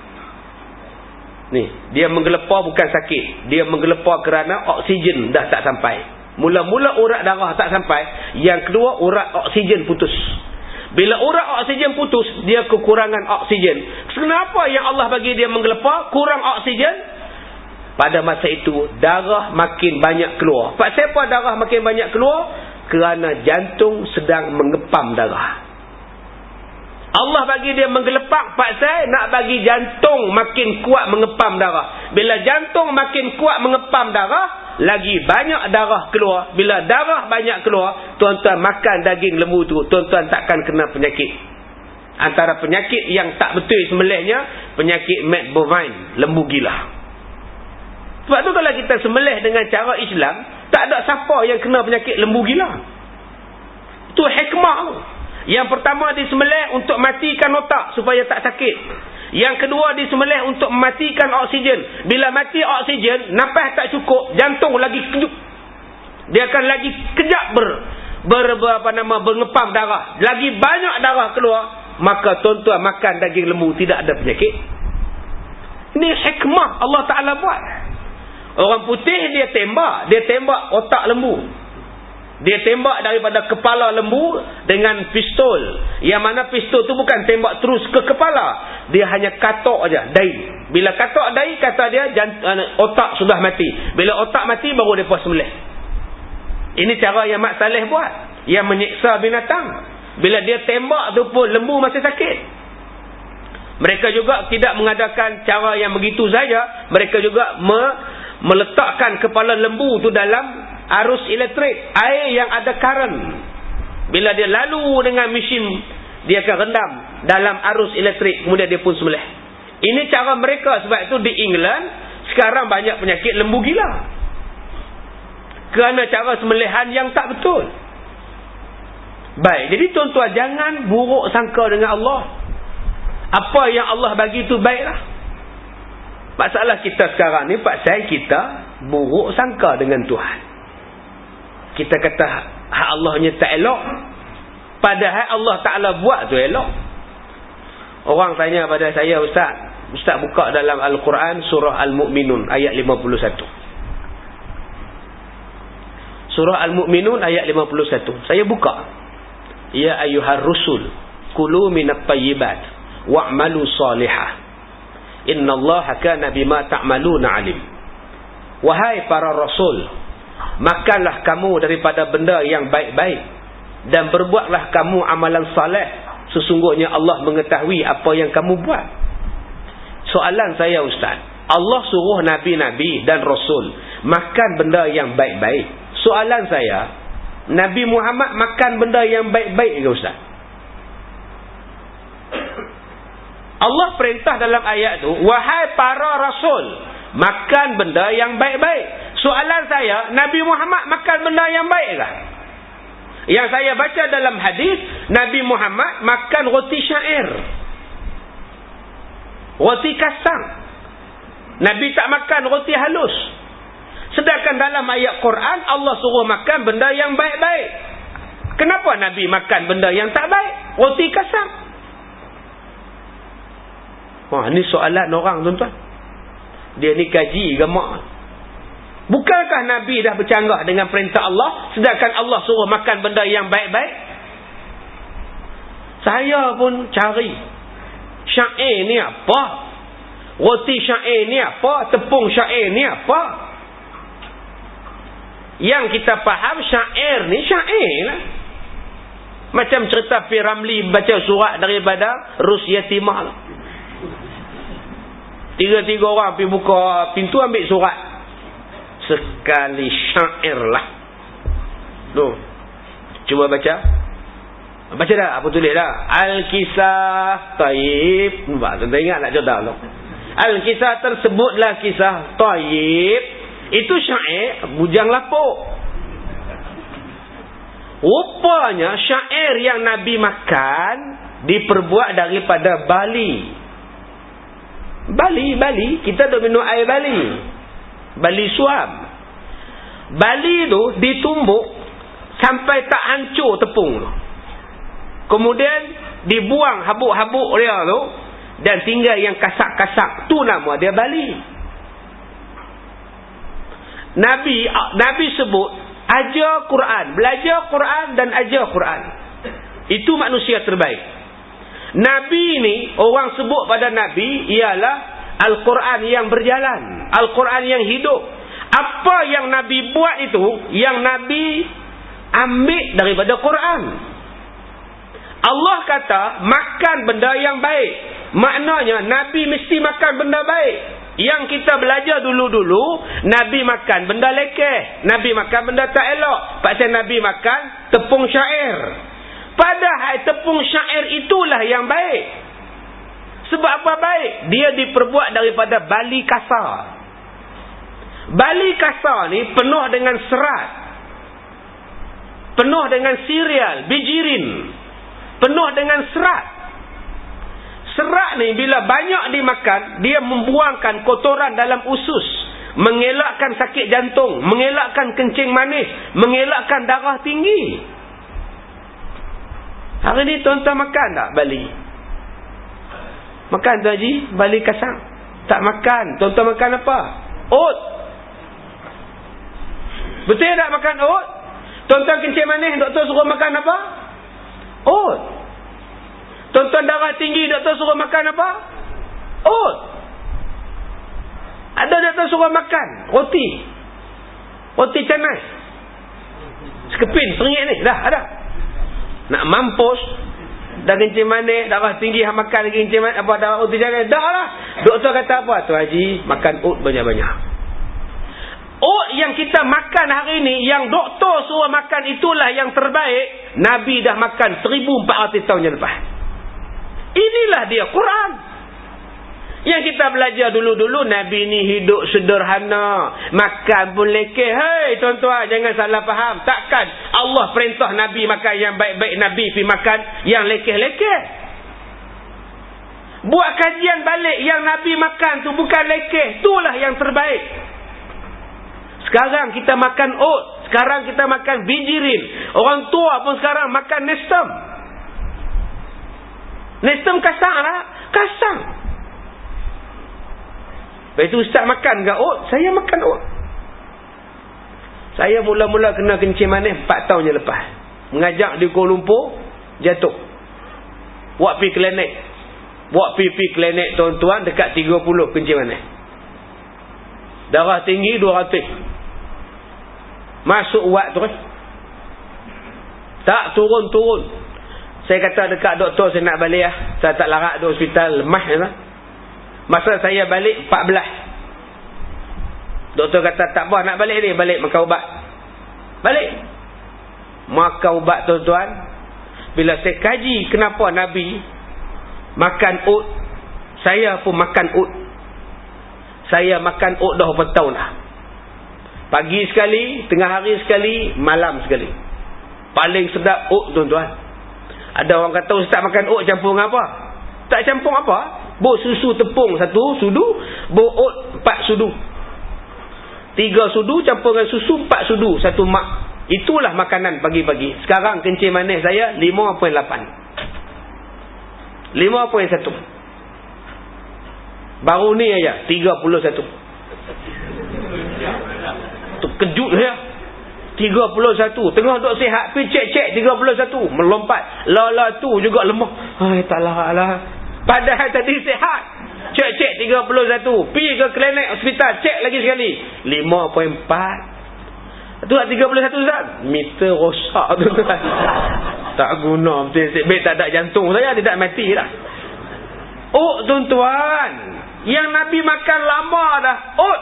Ni, dia menggelepar bukan sakit. Dia menggelepar kerana oksigen dah tak sampai. Mula-mula urat darah tak sampai. Yang kedua, urat oksigen putus. Bila urat oksigen putus, dia kekurangan oksigen. Kenapa yang Allah bagi dia menggelepar? Kurang oksigen. Pada masa itu, darah makin banyak keluar. Pasal apa darah makin banyak keluar? Kerana jantung sedang mengepam darah. Allah bagi dia menggelepak pasal nak bagi jantung makin kuat mengepam darah. Bila jantung makin kuat mengepam darah, lagi banyak darah keluar. Bila darah banyak keluar, tuan-tuan makan daging lembu tu, tuan-tuan takkan kena penyakit. Antara penyakit yang tak betul sembelihnya, penyakit mad bovine, lembu gila. Sebab tu kalau kita sembelih dengan cara Islam, tak ada siapa yang kena penyakit lembu gila. Itu hikmah. Yang pertama disembelih untuk matikan otak supaya tak sakit. Yang kedua disembelih untuk mematikan oksigen. Bila mati oksigen, nafas tak cukup, jantung lagi kejut. Dia akan lagi kejap ber, ber, ber apa nama berngepam darah. Lagi banyak darah keluar, maka tuan-tuan makan daging lembu tidak ada penyakit. Ini hikmah Allah Ta'ala buat. Orang putih dia tembak, dia tembak otak lembu. Dia tembak daripada kepala lembu dengan pistol. Yang mana pistol tu bukan tembak terus ke kepala. Dia hanya katok aja, dai. Bila katok dai, kata dia jant- otak sudah mati. Bila otak mati, baru dia puas sembelih. Ini cara yang Mak Saleh buat. Yang menyiksa binatang. Bila dia tembak tu pun lembu masih sakit. Mereka juga tidak mengadakan cara yang begitu saja. Mereka juga me- meletakkan kepala lembu tu dalam arus elektrik, air yang ada current. Bila dia lalu dengan mesin, dia akan rendam dalam arus elektrik, kemudian dia pun sembelih. Ini cara mereka. Sebab itu di England sekarang banyak penyakit lembu gila, kerana cara sembelihan yang tak betul. Baik, jadi tuan-tuan jangan buruk sangka dengan Allah. Apa yang Allah bagi itu baiklah. Masalah kita sekarang ni pasal kita buruk sangka dengan Tuhan. Kita kata hak Allahnya tak elok. Padahal Allah Ta'ala buat tu elok. Orang tanya pada saya, Ustaz, Ustaz buka dalam Al-Quran surah Al-Mu'minun ayat lima puluh satu. Surah Al-Mu'minun ayat lima puluh satu. Saya buka. Ya ayyuhar rusul kulu minat tayyibat wa'malu salihah. Innallaha kana bima ta'maluna alim. Wahai para rasul, makanlah kamu daripada benda yang baik-baik dan berbuatlah kamu amalan saleh. Sesungguhnya Allah mengetahui apa yang kamu buat. Soalan saya, Ustaz, Allah suruh Nabi-Nabi dan Rasul makan benda yang baik-baik. Soalan saya, Nabi Muhammad makan benda yang baik-baik ke, Ustaz? Allah perintah dalam ayat tu, wahai para Rasul, makan benda yang baik-baik. Soalan saya, Nabi Muhammad makan benda yang baik ke? Yang saya baca dalam hadis, Nabi Muhammad makan roti syair, roti kasang. Nabi tak makan roti halus. Sedangkan dalam ayat Quran, Allah suruh makan benda yang baik-baik. Kenapa Nabi makan benda yang tak baik? Roti kasang. Wah, ni soalan orang, tuan-tuan. Dia ni kaji agama. Bukankah Nabi dah bercanggah dengan perintah Allah, sedangkan Allah suruh makan benda yang baik-baik? Saya pun cari syair ni apa, roti syair ni apa, tepung syair ni apa. Yang kita faham syair ni syair lah. Macam cerita P. Ramli baca surat daripada Rus Yatimah lah. Tiga-tiga orang pergi buka pintu ambil surat. Sekali syair lah. Tuh. Cuba baca. Baca dah. Apa tulis dah? Al-Kisah Taib. Nampak? Tuan-tuan ingat tak cerita tu? Al-Kisah tersebutlah kisah Taib. Itu syair bujang lapuk. Rupanya syair yang Nabi makan diperbuat daripada Bali. Bali, Bali. Kita dah minum air Bali. Bali suam. Bali tu ditumbuk sampai tak hancur tepung tu. Kemudian dibuang habuk-habuk dia tu dan tinggal yang kasak-kasak. Tu nama dia Bali. Nabi Nabi sebut ajar Quran, belajar Quran dan ajar Quran. Itu manusia terbaik. Nabi ni, orang sebut pada Nabi ialah Al-Quran yang berjalan, Al-Quran yang hidup. Apa yang Nabi buat itu, yang Nabi ambil daripada Quran. Allah kata makan benda yang baik. Maknanya Nabi mesti makan benda baik. Yang kita belajar dulu-dulu, Nabi makan benda lekeh, Nabi makan benda tak elok. Pasal Nabi makan tepung syair. Padahal tepung syair itulah yang baik. Sebab apa baik? Dia diperbuat daripada bali kasar. Bali kasar ni penuh dengan serat, penuh dengan cereal, bijirin, penuh dengan serat. Serat ni bila banyak dimakan, dia membuangkan kotoran dalam usus, mengelakkan sakit jantung, mengelakkan kencing manis, mengelakkan darah tinggi. Hari ni tuan-tuan makan tak Bali? Makan tu Haji? Bali kasang? Tak makan. Tuan-tuan makan apa? Oat. Betul tak makan oat? Tuan-tuan kencing manis, doktor suruh makan apa? Oat. Tuan-tuan darah tinggi, doktor suruh makan apa? Oat. Ada doktor suruh makan roti. Roti canai. Sekepin, seringgit ni. Dah, ada. Nak mampus, dah kencing manis, darah tinggi, makan lagi kencing manis, apa darah roti canai. Dah lah. Doktor kata apa? Tu Haji, makan oat banyak-banyak. Oat yang kita makan hari ni, yang doktor suruh makan itulah yang terbaik. Nabi dah makan seribu empat ratus tahun yang lepas. Inilah dia Quran. Yang kita belajar dulu-dulu, Nabi ni hidup sederhana, makan pun lekeh. Hei tuan-tuan, jangan salah faham. Takkan Allah perintah Nabi makan yang baik-baik, Nabi pergi makan yang lekeh-lekeh. Buat kajian balik, yang Nabi makan tu bukan lekeh, itulah yang terbaik. Sekarang kita makan oat, sekarang kita makan bijirin. Orang tua pun sekarang makan Nestum. Nestem kasar lah. Kasar. Lepas itu ustaz makan ke oat? Saya makan oat. Saya mula-mula kena kencing manis empat tahun je lepas. Mengajak di Kuala Lumpur, jatuh. Buat pergi klinik. Buat pergi klinik tuan-tuan dekat tiga puluh kencing manis. Darah tinggi dua ratus. Masuk uat terus. Tak turun-turun. Saya kata dekat doktor saya nak balik lah. Saya tak larat di hospital, lemah lah. Masa saya balik empat belas. Doktor kata tak apa nak balik ni, balik makan ubat. Balik. Makan ubat tuan-tuan. Bila saya kaji kenapa Nabi makan oat, saya pun makan oat. Saya makan oat dah berapa tahun dah. Pagi sekali, tengah hari sekali, malam sekali. Paling sedap oat tuan-tuan. Ada orang kata ustaz makan oat campur dengan apa? Tak campur apa? Buk susu tepung satu sudu, buk oat empat sudu. Tiga sudu campur dengan susu, empat sudu, satu mak. Itulah makanan pagi-pagi. Sekarang kencing manis saya lima perpuluhan lapan. lima perpuluhan satu. Baru ni aja tiga puluh satu. Terkejut saya. tiga puluh satu. Tengah duk sihat pergi cek-cek tiga puluh satu. Melompat. Lala tu juga lemah. Hai tak lah lah. Padahal tadi sihat. Cek-cek tiga puluh satu. Pergi ke klinik hospital cek lagi sekali. lima perpuluhan empat. Tu tak tiga puluh satu Ustaz. Meter rosak tu kan. Tak guna betul. Baik tak ada jantung saya, dia tak mati dah. Oh tuan-tuan, yang Nabi makan lama dah. Oat.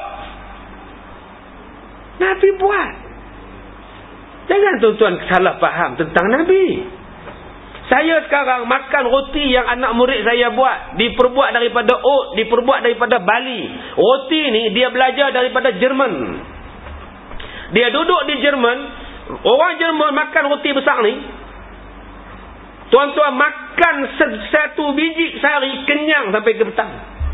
Nabi buat. Jangan tuan-tuan salah faham tentang Nabi. Saya sekarang makan roti yang anak murid saya buat. Diperbuat daripada oat. Diperbuat daripada Bali. Roti ni dia belajar daripada Jerman. Dia duduk di Jerman. Orang Jerman makan roti besar ni. Tuan-tuan makan satu biji sehari kenyang sampai ke petang.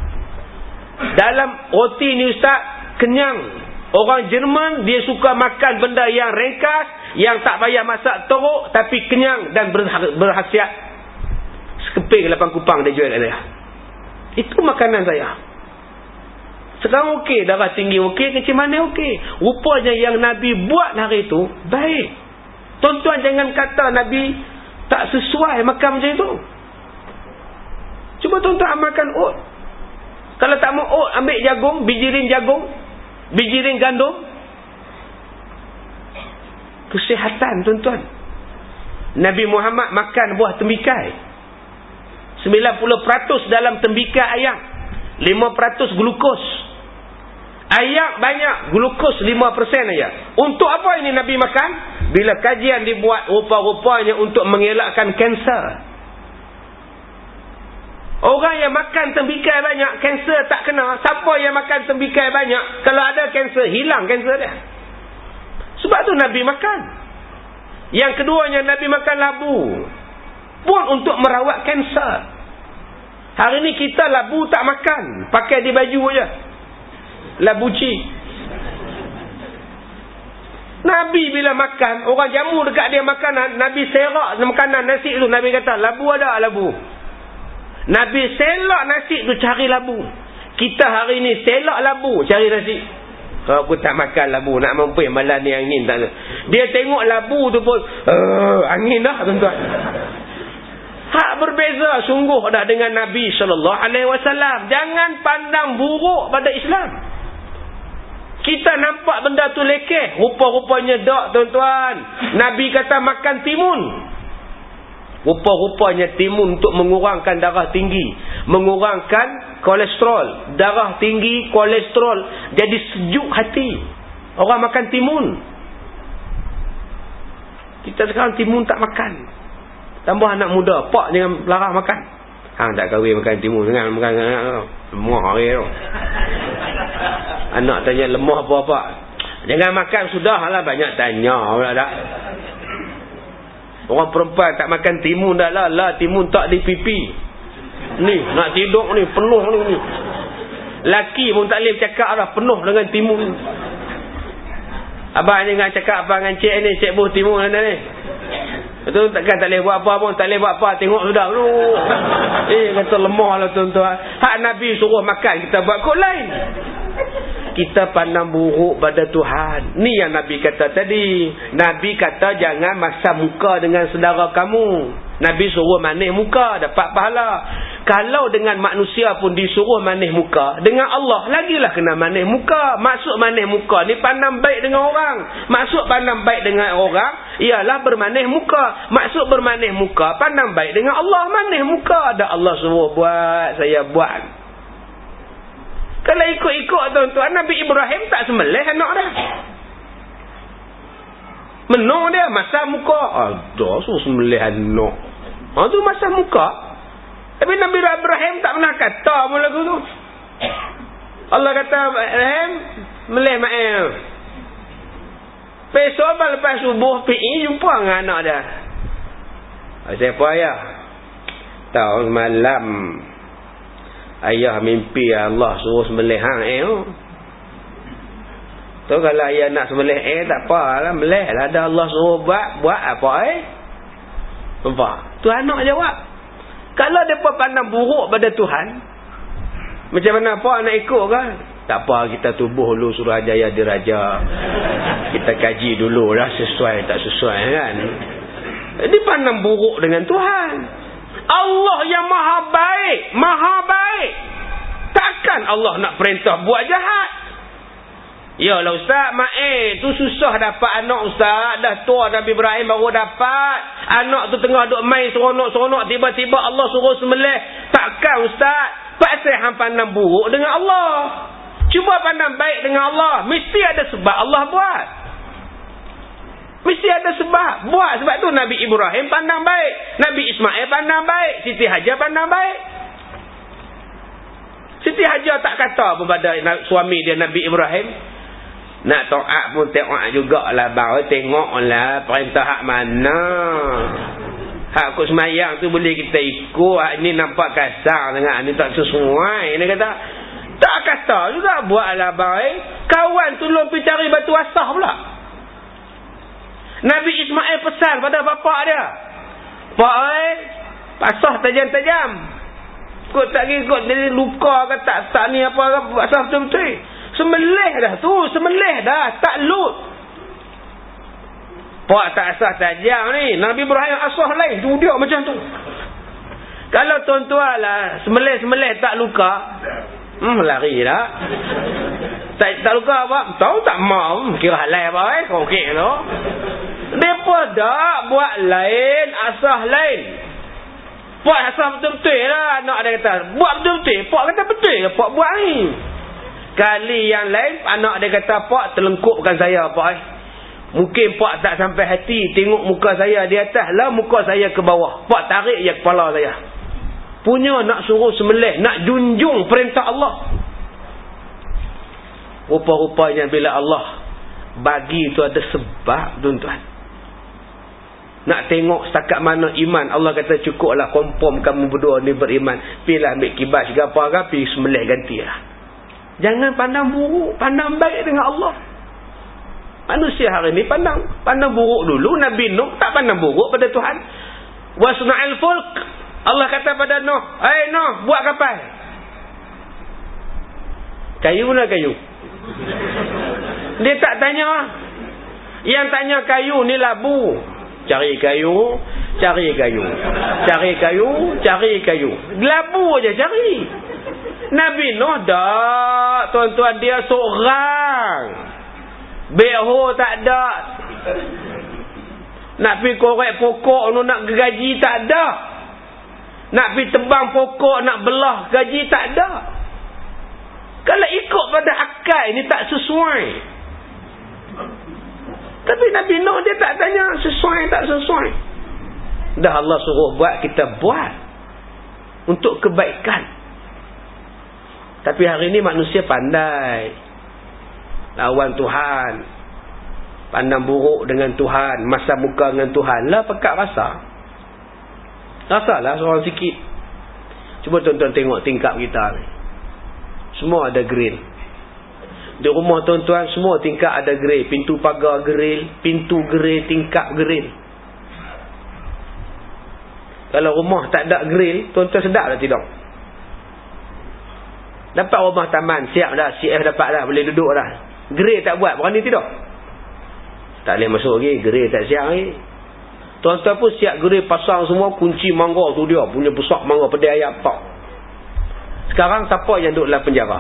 Dalam roti ni ustaz, kenyang. Orang Jerman dia suka makan benda yang ringkas, yang tak payah masak teruk tapi kenyang dan berkhasiat. Sekeping lapan kupang dia jual kat saya. Itu makanan saya. Sekarang okey, darah tinggi okey, kencing manis okey. Rupanya yang Nabi buat hari itu baik. Tuan-tuan jangan kata Nabi tak sesuai makan macam itu. Cuba tuan-tuan amalkan oat. Kalau tak mau oat, ambil jagung, biji ring jagung, biji ring gandum. Kesihatan tuan-tuan. Nabi Muhammad makan buah tembikai. sembilan puluh peratus dalam tembikai ayam. lima peratus glukos. Ayak banyak, glukos lima peratus aja. Untuk apa ini Nabi makan? Bila kajian dibuat, rupa-rupanya untuk mengelakkan kanser. Orang yang makan tembikai banyak, kanser tak kena. Siapa yang makan tembikai banyak, kalau ada kanser, hilang kanser dia. Sebab tu Nabi makan. Yang keduanya, Nabi makan labu. Pun untuk merawat kanser. Hari ni kita labu tak makan. Pakai di baju aja. Labuci. Nabi bila makan, orang jamu dekat dia makanan, Nabi serak makanan nasi tu. Nabi kata, labu ada labu. Nabi selak nasi tu cari labu. Kita hari ni selak labu cari nasi. Kalau aku tak makan labu, nak mampu malam ni angin tak ada. Dia tengok labu tu pun, uh, angin dah tuan-tuan. Hak berbeza sungguh dah dengan Nabi sallallahu alaihi wasallam. Jangan pandang buruk pada Islam. Kita nampak benda tu lekeh, rupa-rupanya tak tuan-tuan. Nabi kata makan timun. Rupa-rupanya timun untuk mengurangkan darah tinggi, mengurangkan kolesterol. Darah tinggi, kolesterol, jadi sejuk hati. Orang makan timun. Kita sekarang timun tak makan. Tambah anak muda, pak jangan larang makan. Hang tak kahwin makan timun, jangan makan anak. Lemah hari tu. Anak tanya lemah apa-apa. Jangan makan, sudahlah, banyak tanya pula dah. Orang perempuan tak makan timun dah lah. Lah timun tak di pipi. Ni nak tidur ni penuh ni ni. Laki pun tak boleh cakap dah, penuh dengan timun. Abang ni dengan cakap apa dengan cik ni, cik buh timun mana ni. Betul, takkan tak boleh buat apa pun, tak boleh buat apa, tengok sudah dulu. Eh, kata lemah lah tuan-tuan. Hak Nabi suruh makan, kita buat kod lain. Kita pandang buruk pada Tuhan. Ni yang Nabi kata tadi. Nabi kata jangan masam muka dengan saudara kamu. Nabi suruh manis muka, dapat pahala. Kalau dengan manusia pun disuruh manis muka, dengan Allah lagilah kena manis muka. Maksud manis muka ni pandang baik dengan orang. Maksud pandang baik dengan orang ialah bermanis muka. Maksud bermanis muka pandang baik dengan Allah. Manis muka ada Allah suruh buat, saya buat. Kalau ikut-ikut tuan-tuan, Nabi Ibrahim tak sembelih anak dia. Menung dia masa muka. Ada suruh sembelih anak. Ha tu masa muka. Tapi Nabi Ibrahim tak pernah kata mula tu. Allah kata Ibrahim melih ma'il. Besok lepas subuh pergi jumpa dengan anak dia. Siapa ayah? Tahu malam ayah mimpi Allah suruh sembelih hang eh. Tu kalau ayah nak sembelih eh tak apalah, melih lah, ada Allah suruh buat, buat apa eh? Nampak? Tu anak jawab. Kalau depa pandang buruk pada Tuhan, macam mana apa nak ikut kan? Tak apa, kita tubuh dulu Suruhanjaya Diraja. Kita kaji dulu lah sesuai tak sesuai kan. Dia pandang buruk dengan Tuhan. Allah yang maha baik, maha baik. Takkan Allah nak perintah buat jahat? Yalah ustaz, ma'e tu susah dapat anak ustaz. Dah tua Nabi Ibrahim baru dapat. Anak tu tengah duk main seronok-seronok, tiba-tiba Allah suruh sembelih. Takkan ustaz? Pasal hang pandang buruk dengan Allah. Cuba pandang baik dengan Allah. Mesti ada sebab Allah buat. Mesti ada sebab. Buat sebab tu Nabi Ibrahim pandang baik. Nabi Ismail pandang baik. Siti Hajar pandang baik. Siti Hajar tak kata kepada suami dia Nabi Ibrahim, nak taat pun taat jugalah bang. Tengoklah perintah hak mana. Hak kau semayang tu boleh kita ikut. Hak ni nampak kasar dengan ni tak sesuai. Dia kata, tak kata juga buatlah bang. Kawan tolong pergi cari batu asah pula. Nabi Ismail pesan pada bapak dia, Pak eh, asah tajam-tajam. Kau tak ikut jadi luka ke tak tak ni apa ke asah betul-betul. Sembelih dah tu, sembelih dah, tak lut. Pak tak asah tajam ni. Nabi Ibrahim asah lain, tu dia macam tu. Kalau tuan-tuan lah sembelih-sembelih tak luka, hmm lari dah. Tak tak luka apa? Tahu tak mau kira halal apa eh? Okey tu. Depa dak buat lain, asah lain. Pak asah betul-betul lah anak dia kata. Buat betul-betul. Pak kata betul ke pak buat ni? Kali yang lain anak dia kata, Pak terlengkupkan saya Pak eh. Mungkin Pak tak sampai hati tengok muka saya di atas lah, muka saya ke bawah. Pak tarik je kepala saya. Punya nak suruh sembelih, nak junjung perintah Allah. Rupa-rupanya bila Allah bagi tu ada sebab tuan-tuan. Nak tengok setakat mana iman, Allah kata cukuplah confirm kamu berdua ni beriman. Pilah ambil kibas ke apa ke, pergi sembelih gantilah. Jangan pandang buruk, pandang baik dengan Allah. Manusia hari ni pandang pandang buruk dulu. Nabi Nuh tak pandang buruk pada Tuhan. Wasna'il fulk, Allah kata pada Nuh, "Hai Nuh, buat kapal." Kayu nak kayu. Dia tak tanya. Yang tanya kayu ni labu. Cari kayu, cari kayu. Cari kayu, cari kayu. Labu aja cari. Nabi Nuh dak, tuan-tuan, dia seorang. Beho tak ada. Nak pergi korek pokok nu nak gaji tak ada. Nak pergi tebang pokok nak belah gaji tak ada. Kalau ikut pada akal ini tak sesuai. Tapi Nabi Nuh dia tak tanya sesuai tak sesuai. Dah Allah suruh buat, kita buat untuk kebaikan. Tapi hari ini manusia pandai lawan Tuhan, pandang buruk dengan Tuhan, masa muka dengan Tuhan. Lah pekat rasa. Rasalah seorang sikit. Cuba tuan-tuan tengok tingkap kita ni. Semua ada grill. Di rumah tuan-tuan semua tingkap ada grill. Pintu pagar grill, pintu grill, tingkap grill. Kalau rumah tak ada grill, tuan-tuan sedap dah tidak? Dapat rumah taman, siap dah, C F dapat dah, boleh duduk dah. Grill tak buat, berani tidak? Tak boleh masuk lagi, grill tak siap lagi. Tuan-tuan pun siap grill, pasang semua, kunci mangga tu dia, punya besar mangga, pedai ayam, tak. Sekarang siapa yang duduk dalam penjara?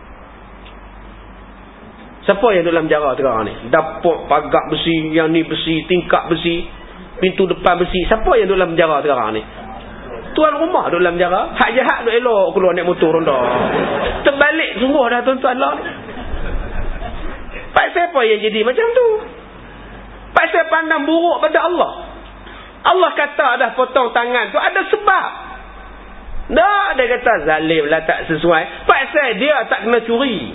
Siapa yang duduk dalam penjara sekarang ni? Dapur, pagar besi, yang ni besi, tingkap besi, pintu depan besi. Siapa yang duduk dalam penjara sekarang ni? Tuan rumah duduk dalam penjara. Hak jahat duduk elok keluar naik motor rendah. Terbalik sungguh dah tuan-tuan lah. Pasal apa yang jadi macam tu? Pasal pandang buruk pada Allah. Allah kata dah potong tangan tu ada sebab. Dah dia kata zalim lah, tak sesuai. Pasal dia tak kena curi.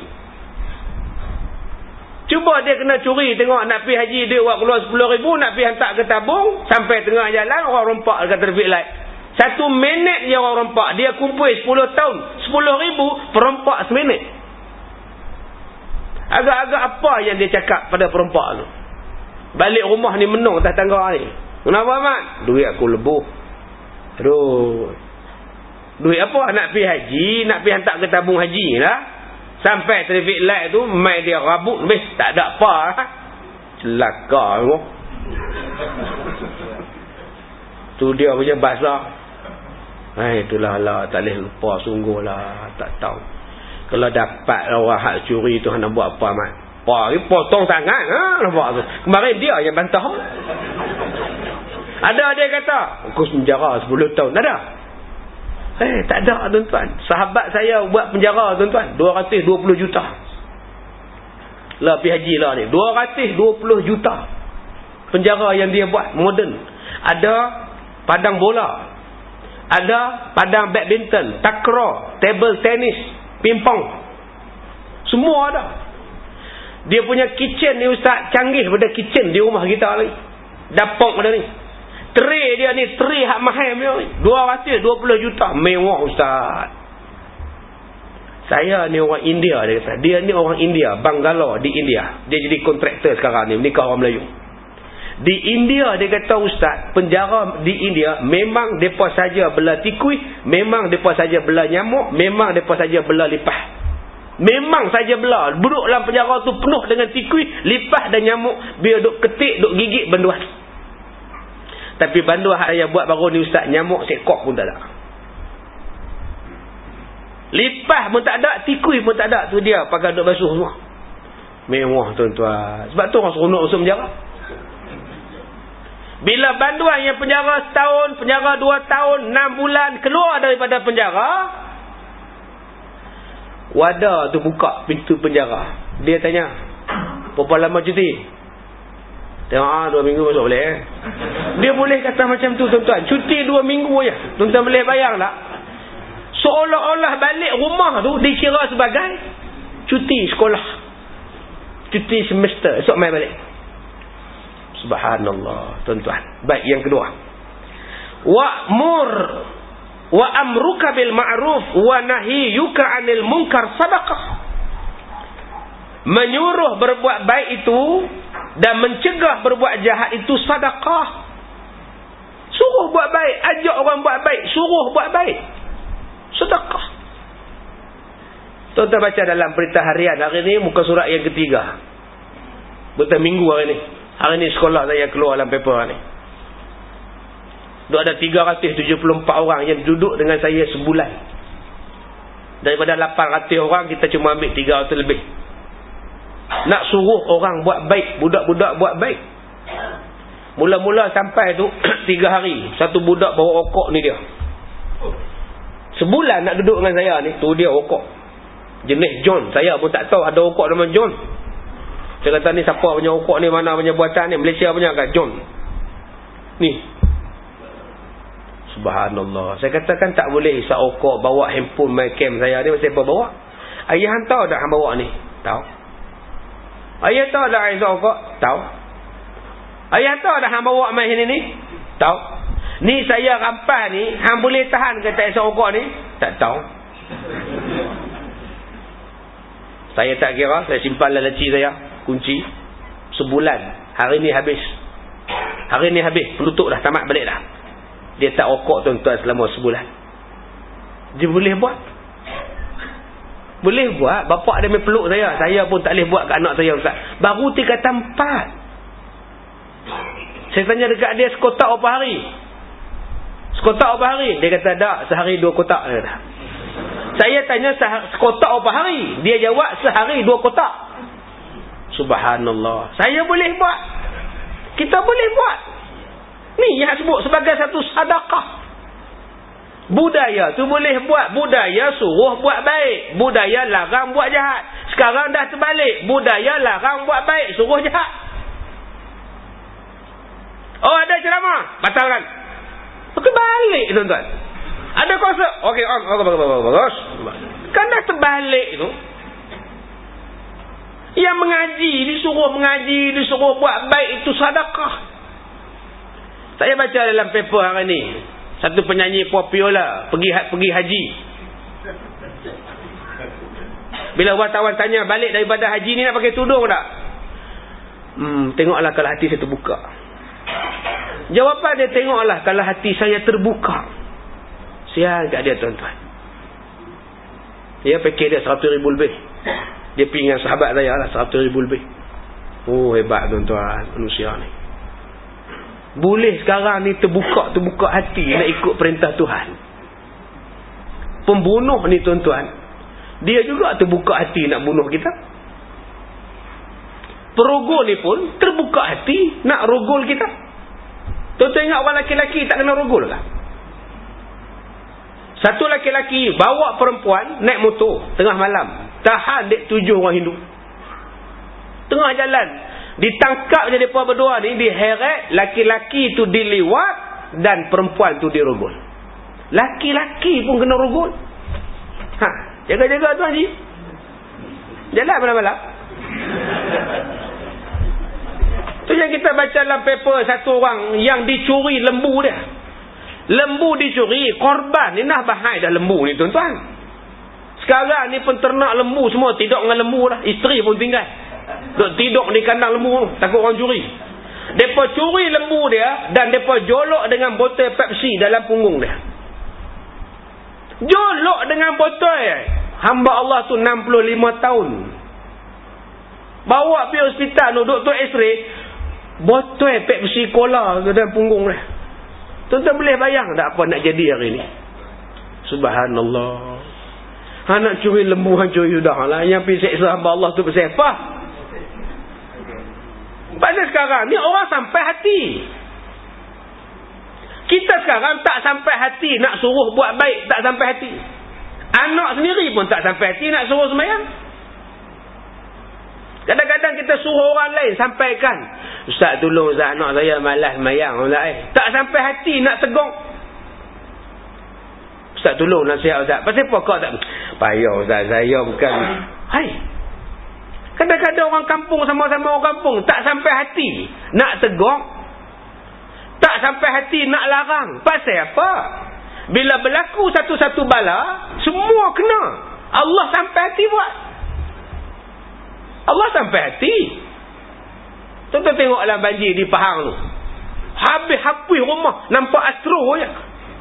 Cuba dia kena curi, tengok nak pergi haji dia buat keluar sepuluh ribu, nak pergi hantar ke tabung, sampai tengah jalan orang rompak dekat traffic light. Satu minit je orang rompak, dia kumpul sepuluh tahun, sepuluh ribu perompak seminit. Agak-agak apa yang dia cakap pada perompak tu? Balik rumah ni menung atas tangga ni. Kenapa Mat? Duit aku lebuh. Aduh. Duit apa? Nak pergi haji, nak pergi hantar ke tabung haji lah. Sampai traffic light tu, mai dia rabut habis, tak ada apa. Celaka tu. Tu dia punya bahasa. Hai, itulah lah, tak boleh lupa sungguh lah, tak tahu. Kalau dapat orang hak curi tu nak buat apa Mat? Apa ni potong tangan ha, nampak tu. Kemarin dia yang bantah. Ada dia kata, aku penjara sepuluh tahun. Ada? Eh, tak ada tuan-tuan. Sahabat saya buat penjara tuan-tuan, dua ratus dua puluh juta. Lah pergi haji lah ni, dua ratus dua puluh juta. Penjara yang dia buat moden. Ada padang bola, ada padang badminton, takraw, table tennis, pingpong. Semua ada. Dia punya kitchen ni ustaz canggih pada kitchen di rumah kita lagi. Dapur pada ni. Tray dia ni, tray hak mahal dia ni. dua ratus dua puluh juta. Mewah ustaz. Saya ni orang India dia kata. Dia ni orang India, Bangalore di India. Dia jadi kontraktor sekarang ni, menikah orang Melayu. Di India dia kata ustaz, penjara di India memang depa saja bela tikui, memang depa saja bela nyamuk, memang depa saja bela lipah. Memang saja bela. Duduk dalam penjara tu penuh dengan tikui, lipah dan nyamuk, biar duk ketik, duk gigit banduan. Tapi banduan hak saya buat baru ni ustaz, nyamuk sekok pun tak ada. Lipah pun tak ada, tikui pun tak ada. Tu dia pakai duk basuh semua. Mewah tuan-tuan. Sebab tu orang seronok masuk penjara. Bila banduan yang penjara setahun, penjara dua tahun, enam bulan, keluar daripada penjara, wadah tu buka pintu penjara. Dia tanya, berapa lama cuti? Tengok, ah, dua minggu masuk boleh eh? Dia boleh kata macam tu tuan-tuan. Cuti dua minggu je. Tuan-tuan boleh bayang tak? Seolah-olah balik rumah tu dikira sebagai cuti sekolah, cuti semester. Esok mai balik. Subhanallah tuan-tuan. Baik, yang kedua, wa'mur wa amruka bil ma'ruf wa nahyuka 'anil munkar sadaqah. Menyuruh berbuat baik itu dan mencegah berbuat jahat itu sedekah. Suruh buat baik, ajak orang buat baik, suruh buat baik, sedekah. Tuan-tuan baca dalam berita harian hari ni, muka surat yang ketiga, berita minggu hari ni. Hari ni sekolah saya keluar dalam paper ni. Duk ada tiga ratus tujuh puluh empat orang yang duduk dengan saya sebulan. Daripada lapan ratus orang, kita cuma ambil tiga ratus lebih. Nak suruh orang buat baik, budak-budak buat baik. Mula-mula sampai tu tiga hari, satu budak bawa rokok ni dia. Sebulan nak duduk dengan saya ni, tu dia rokok jenis John. Saya pun tak tahu ada rokok nama John. Saya kata, ni siapa punya rokok ni, mana punya buatan ni? Malaysia punya kat John ni. Subhanallah. Saya katakan tak boleh isap rokok, bawa handphone my cam saya ni. Siapa bawa? Ayah hantar dah hang bawa ni? Tahu. Ayah tahu dah isap rokok? Tahu. Ayah tahu dah hang bawa mai sini ni? Tahu. Ni saya rampas ni, hang boleh tahan ke tak isap rokok ni? Tak tahu. Saya tak kira, saya simpan dalam laci saya, kunci. Sebulan. Hari ni habis. Hari ni habis, penutup dah, tamat balik dah. Dia tak rokok tuan-tuan selama sebulan. Dia boleh buat. Boleh buat. Bapak dia main peluk saya. Saya pun tak boleh buat kat anak saya, Ustaz. Baru tingkatan empat. Saya tanya dekat dia, sekotak berapa hari? Sekotak berapa hari? Dia kata, tak, sehari dua kotak. Dia kata. Saya tanya, sekotak berapa hari? Dia jawab, sehari dua kotak. Subhanallah. Saya boleh buat. Kita boleh buat. Ni yang sebut sebagai satu sedekah. Budaya tu boleh buat. Budaya suruh buat baik. Budaya larang buat jahat. Sekarang dah terbalik. Budaya larang buat baik, suruh jahat. Oh, ada ceramah, batalkan. Okey, balik tuan-tuan. Ada konsert. Okey, on. Bagus. Kan dah terbalik tu. Yang mengaji, disuruh mengaji, disuruh buat baik, itu sedekah. Saya baca dalam paper hari ni, satu penyanyi popular pergi pergi haji. Bila wartawan tanya, balik daripada haji ni nak pakai tudung tak? Hmm, tengoklah kalau hati saya terbuka. Jawapan dia, tengoklah kalau hati saya terbuka. Sial kat dia tuan-tuan. Dia pakai dia seratus ribu lebih. Dia pergi dengan sahabat saya lah, seratus ribu lebih. Oh, hebat tuan-tuan manusia ni. Boleh sekarang ni terbuka-terbuka hati nak ikut perintah Tuhan. Pembunuh ni tuan-tuan, dia juga terbuka hati nak bunuh kita. Perogol ni pun terbuka hati nak rogol kita. Tuan-tuan ingat orang lelaki-lelaki tak kena rogol lah. Satu lelaki-lelaki bawa perempuan naik motor tengah malam, tahan dek tujuh orang Hindu. Tengah jalan, ditangkap je mereka berdua ni, diheret. Laki-laki tu diliwat dan perempuan tu dirogol. Laki-laki pun kena rogol. Ha, jaga-jaga tuan Haji. Jalan malam-malam. Tu yang kita baca dalam paper, satu orang yang dicuri lembu dia. Lembu dicuri, korban ni dah bahai dah lembu ni tuan-tuan. Sekarang ni penternak lembu semua tidur dengan lembu lah. Isteri pun tinggal duk tidur di kandang lembu, takut orang curi. Mereka curi lembu dia dan mereka jolok dengan botol Pepsi dalam punggung dia. Jolok dengan botol. Hamba Allah tu enam puluh lima tahun. Bawa pergi hospital tu, doktor x-ray, botol Pepsi Cola dalam punggung dia. Tuan-tuan boleh bayang tak apa nak jadi hari ni? Subhanallah. Ha, nak curi lembu, han curi dah lah. Yang pergi seksa hamba Allah tu pasal apa? Pasal sekarang ni orang sampai hati. Kita sekarang tak sampai hati nak suruh buat baik, tak sampai hati. Anak sendiri pun tak sampai hati nak suruh sembahyang. Kadang-kadang kita suruh orang lain sampaikan, Ustaz tolong Ustaz, anak saya malas sembahyang. Tak sampai hati nak tegur. Ustaz tolong nasihat Ustaz. Pasal apa kau tak? Payah Ustaz, saya bukan. Hai. Kadang-kadang orang kampung sama-sama orang kampung tak sampai hati nak tegur. Tak sampai hati nak larang. Pasal apa? Bila berlaku satu-satu bala, semua kena. Allah sampai hati buat. Allah sampai hati. Tuan-tuan tengok dalam banjir di Pahang tu. Habis-habis rumah, nampak astro je.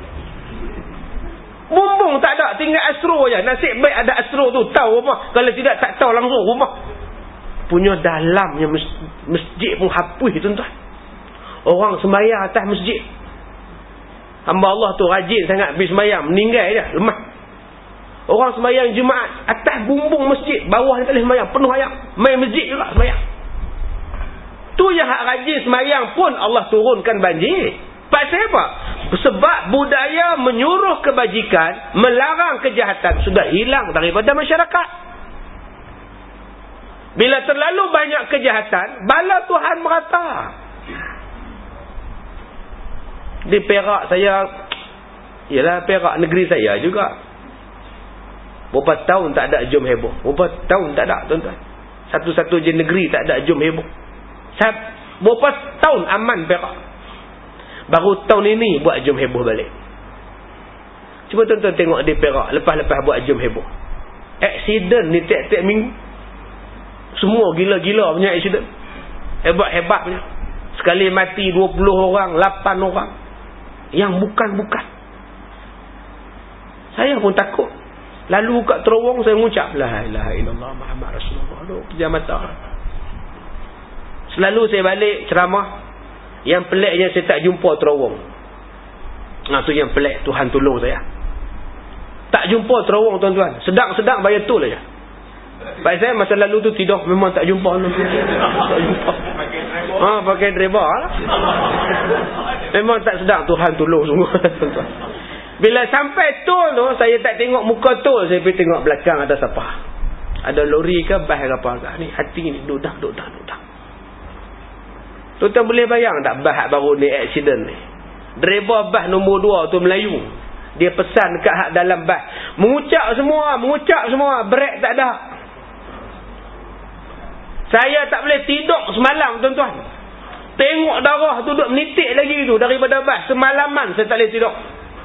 Bumbung tak ada, tinggal astro je. Nasib baik ada astro tu, tahu rumah. Kalau tidak, tak tahu langsung rumah. Punya dalamnya masjid pun hapus tuan-tuan. Orang sembahyang atas masjid. Hamba Allah tu rajin sangat pergi sembahyang, meninggal je, lemah. Orang sembahyang Jumaat atas bumbung masjid, bawah dia tak boleh sembahyang, penuh air. Main masjid juga sembahyang. Tu yang hak rajin sembahyang pun Allah turunkan banjir. Pasal apa? Sebab budaya menyuruh kebajikan, melarang kejahatan sudah hilang daripada masyarakat. Bila terlalu banyak kejahatan, bala Tuhan merata. Di Perak saya, ialah Perak negeri saya juga. Berapa tahun tak ada jom heboh. Berapa tahun tak ada tuan-tuan. Satu-satu je negeri tak ada jom heboh. Berapa tahun aman Perak. Baru tahun ini buat jom heboh balik. Cuba tuan-tuan tengok di Perak lepas-lepas buat jom heboh. Aksiden ni tiap-tiap minggu. Semua gila-gila punya aksiden. Hebat-hebat punya. Sekali mati dua puluh orang, lapan orang. yang bukan-bukan. Saya pun takut. Lalu kat terowong saya mengucap la ilaha illallah Muhammad Rasulullah. Aduh, pejam mata. Selalu saya balik ceramah, yang peliknya saya tak jumpa terowong. Nah, tu yang pelik, Tuhan tolong saya. Tak jumpa terowong tuan-tuan. Sedang-sedang bayar tol aja. Baik saya masa lalu tu tidur memang tak jumpa. Tak jumpa. Ha, pakai driver lah. Memang tak sedang, Tuhan tolong semua tuan-tuan. Bila sampai tol tu, saya tak tengok muka tol, saya pergi tengok belakang ada siapa. Ada lori ke bas ke apa ke. Ni hati ni dudang dudang dudang. Tuan-tuan boleh bayang tak bas baru ni accident ni. Driver bas nombor dua tu Melayu. Dia pesan dekat hak dalam bas. Mengucap semua, mengucap semua, brek tak ada. Saya tak boleh tidur semalam tuan-tuan. Tengok darah tu duduk menitik lagi tu daripada bas. Semalaman saya tak boleh tidur.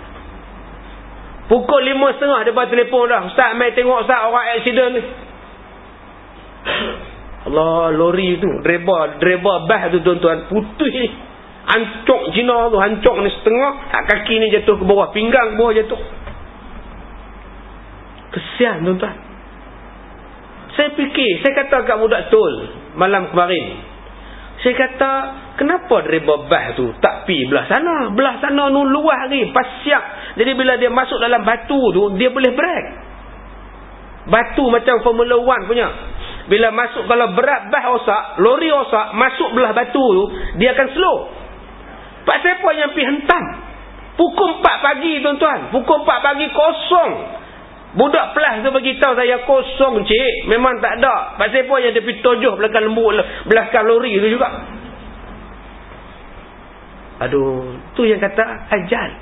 Pukul lima setengah dia buat telefon dah. Ustaz, mai tengok Ustaz orang accident ni. Allah, lori tu, driver, driver bas tu tuan-tuan, putih ni. Hancuk Cina tu, hancuk ni setengah, kaki ni jatuh ke bawah, pinggang ke bawah jatuh. Kesian tuan-tuan. Saya fikir, saya kata kat budak tol malam kemarin, saya kata, kenapa driver bas tu tak pi belah sana? Belah sana nu luas ni, pasiak. Jadi bila dia masuk dalam batu tu, dia boleh brek. Batu macam Formula One punya. Bila masuk, kalau berat bas rosak, lori rosak, masuk belah batu tu, dia akan slow. Pak siapa yang pi hentam? Pukul empat pagi tuan-tuan. Pukul empat pagi kosong. Budak pelas tu beritahu saya kosong cik. Memang tak ada. Pak siapa yang dia pi tojoh belakang lembu, belakang lori tu juga. Aduh, tu yang kata ajal.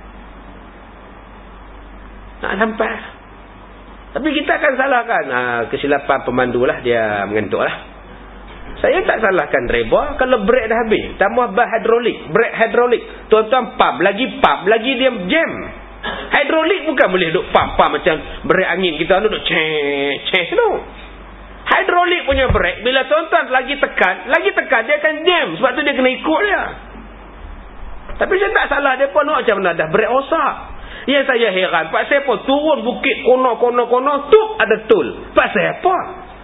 Nak sampai. Tapi kita akan salahkan ha, kesilapan pemandu lah, dia mengantuk lah. Saya tak salahkan driver kalau brek dah habis. Tambah bas hidrolik, brek hidrolik. Tuan-tuan pump, lagi pump, lagi dia jam. Hidrolik bukan boleh duk pump-pump macam brek angin kita duduk cek, cek tu. Hidrolik punya brek, bila tuan-tuan lagi tekan, lagi tekan dia akan jam. Sebab tu dia kena ikut dia. Tapi saya tak salah dia pun macam mana dah brek rosak. Yang saya heran, pak saya pun turun bukit kono-kono-kono, tu ada tol. Pak saya apa?